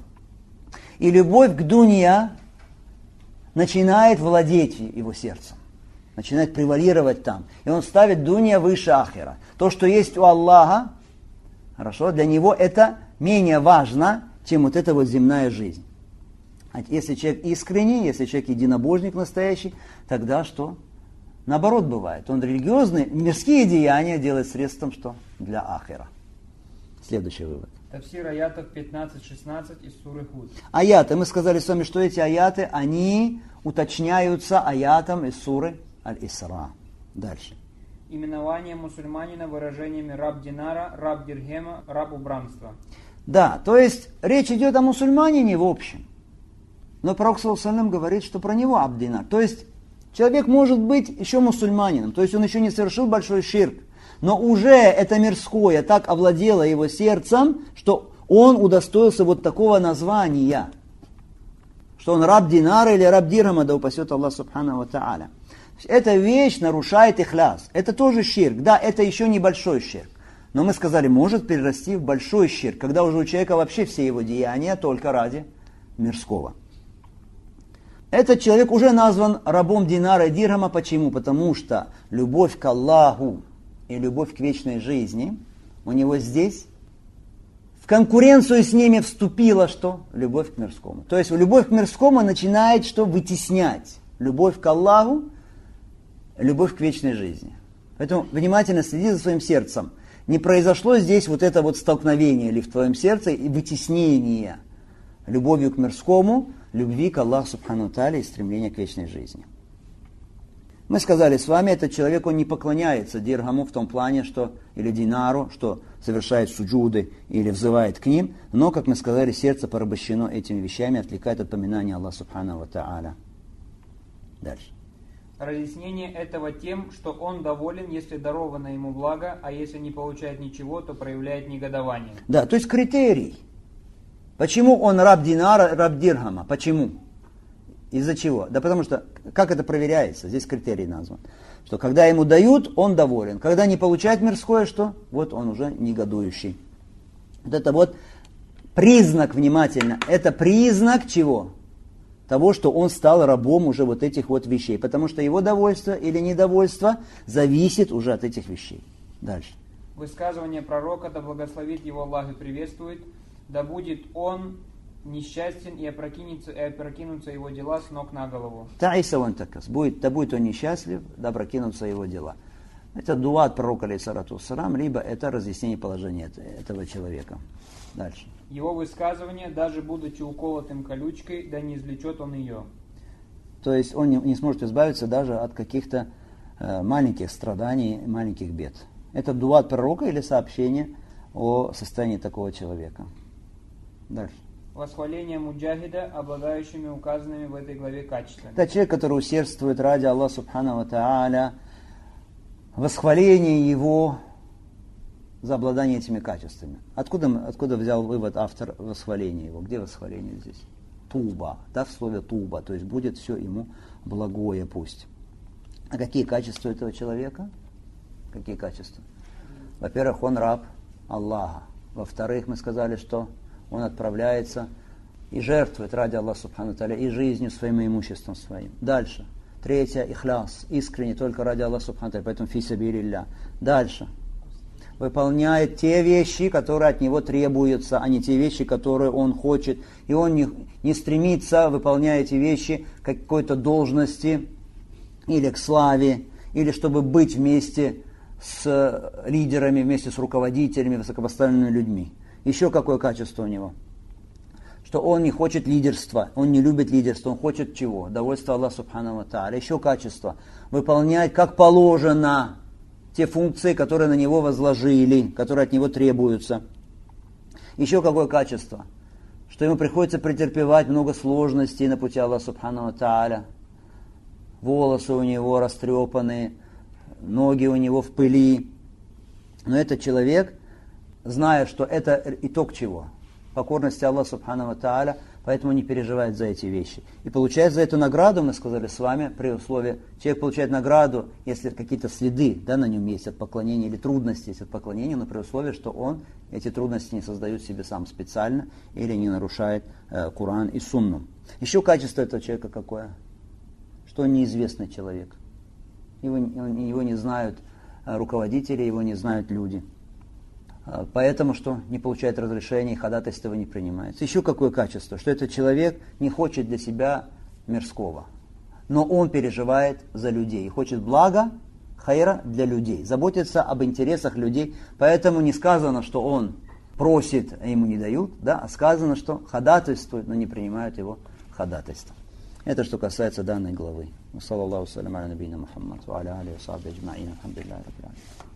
И любовь к дунья начинает владеть его сердцем. Начинает превалировать там. И он ставит дунья выше ахира. То, что есть у Аллаха, хорошо, для него это менее важно, чем вот эта вот земная жизнь. А если человек искренний, если человек единобожник настоящий, тогда что? Наоборот бывает. Он религиозные, мирские деяния делает средством что? Для ахира. Следующий вывод. Тафсир аятов 15-16 из суры Худ. Аяты. Мы сказали с вами, что эти аяты, они уточняются аятом из суры Аль-Исра. Дальше. Именование мусульманина выражениями раб динара, раб дирхема, раб убранства. Да, то есть речь идет о мусульманине в общем. Но Пророк саллаллаху алейхи ва саллям говорит, что про него абдинар. То есть человек может быть еще мусульманином, то есть он еще не совершил большой ширк. Но уже это мирское так овладело его сердцем, что он удостоился вот такого названия. Что он раб динара или раб дирхама, да упасет Аллах субхану ва тааля. Эта вещь нарушает ихляс. Это тоже ширк. Да, это еще небольшой ширк. Но мы сказали, может перерасти в большой ширк, когда уже у человека вообще все его деяния только ради мирского. Этот человек уже назван рабом динара и дирхама. Почему? Потому что любовь к Аллаху и любовь к вечной жизни у него здесь в конкуренцию с ними вступила что? Любовь к мирскому. То есть любовь к мирскому начинает что? Вытеснять любовь к Аллаху, любовь к вечной жизни. Поэтому внимательно следи за своим сердцем. Не произошло здесь вот это вот столкновение или в твоем сердце и вытеснение любовью к мирскому, любви к Аллаху субхану тааля и стремления к вечной жизни. Мы сказали с вами, этот человек, он не поклоняется дирхаму в том плане, что, или динару, что совершает суджуды или взывает к ним, но, как мы сказали, сердце порабощено этими вещами, отвлекает от поминания Аллаха субхану тааля. Дальше. Разъяснение этого тем, что он доволен, если даровано ему благо, а если не получает ничего, то проявляет негодование. Да, то есть критерий. Почему он раб динара, раб дирхама? Почему? Из-за чего? Да потому что, как это проверяется? Здесь критерий назван. Что когда ему дают, он доволен. Когда не получает мирское, что? Вот он уже негодующий. Вот это вот признак, внимательно, это признак чего? Того, что он стал рабом уже вот этих вот вещей. Потому что его довольство или недовольство зависит уже от этих вещей. Дальше. Высказывание пророка, да благословит его Аллах и приветствует, да будет он несчастен и опрокинутся его дела с ног на голову. Да будет он несчастлив, да опрокинутся его дела. Это дуа от пророка алейхиссалату вассалам, либо это разъяснение положения этого человека. Дальше. Его высказывание, даже будучи уколотым колючкой, да не извлечет он ее. То есть он не сможет избавиться даже от каких-то маленьких страданий, маленьких бед. Это дуа от пророка или сообщение о состоянии такого человека. Дальше. Восхваление муджахида, обладающими указанными в этой главе качествами. Это человек, который усердствует ради Аллаха Субхану ва Тааля, восхваление его за обладание этими качествами. Откуда взял вывод автор восхваления его? Где восхваление здесь? Туба, да, в слове туба, то есть будет все ему благое пусть. А какие качества этого человека? Какие качества? Во-первых, он раб Аллаха. Во-вторых, мы сказали, что он отправляется и жертвует ради Аллаха Субхану Тааля и жизнью своим, и имуществом своим. Дальше. Третье, ихляс, искренне только ради Аллаха Субхану Тааля, поэтому фи сабилилля. Дальше. Выполняет те вещи, которые от него требуются, а не те вещи, которые он хочет. И он не стремится, выполняя эти вещи, к какой-то должности, или к славе, или чтобы быть вместе с лидерами, вместе с руководителями, высокопоставленными людьми. Еще какое качество у него? Что он не хочет лидерства, он не любит лидерство, он хочет чего? Довольство Аллаха Субхану ва Тааля. Еще качество. Выполнять как положено те функции, которые на него возложили, которые от него требуются. Еще какое качество? Что ему приходится претерпевать много сложностей на пути Аллаха Субхану ва Тааля. Волосы у него растрепанные, ноги у него в пыли. Но этот человек, зная, что это итог чего? Покорности Аллаха Субхану ва Тааля, поэтому не переживает за эти вещи. И получает за эту награду, мы сказали с вами, при условии, человек получает награду, если какие-то следы, да, на нем есть от поклонения, или трудности есть от поклонения, но при условии, что он эти трудности не создает себе сам специально, или не нарушает Коран и Сунну. Еще качество этого человека какое? Что он неизвестный человек. Его не знают руководители, его не знают люди. Поэтому, что не получает разрешения, ходатайство не принимается. Еще какое качество? Что этот человек не хочет для себя мирского, но он переживает за людей и хочет блага, хайра для людей, заботится об интересах людей. Поэтому не сказано, что он просит, а ему не дают, да, а сказано, что ходатайствует, но не принимают его ходатайство. Это что касается данной главы. Саллаллаху салям аля набийна Мухаммад ва аля алейхи ва сахбихи аджмаин. Алхамдулиллахи раббил аламин.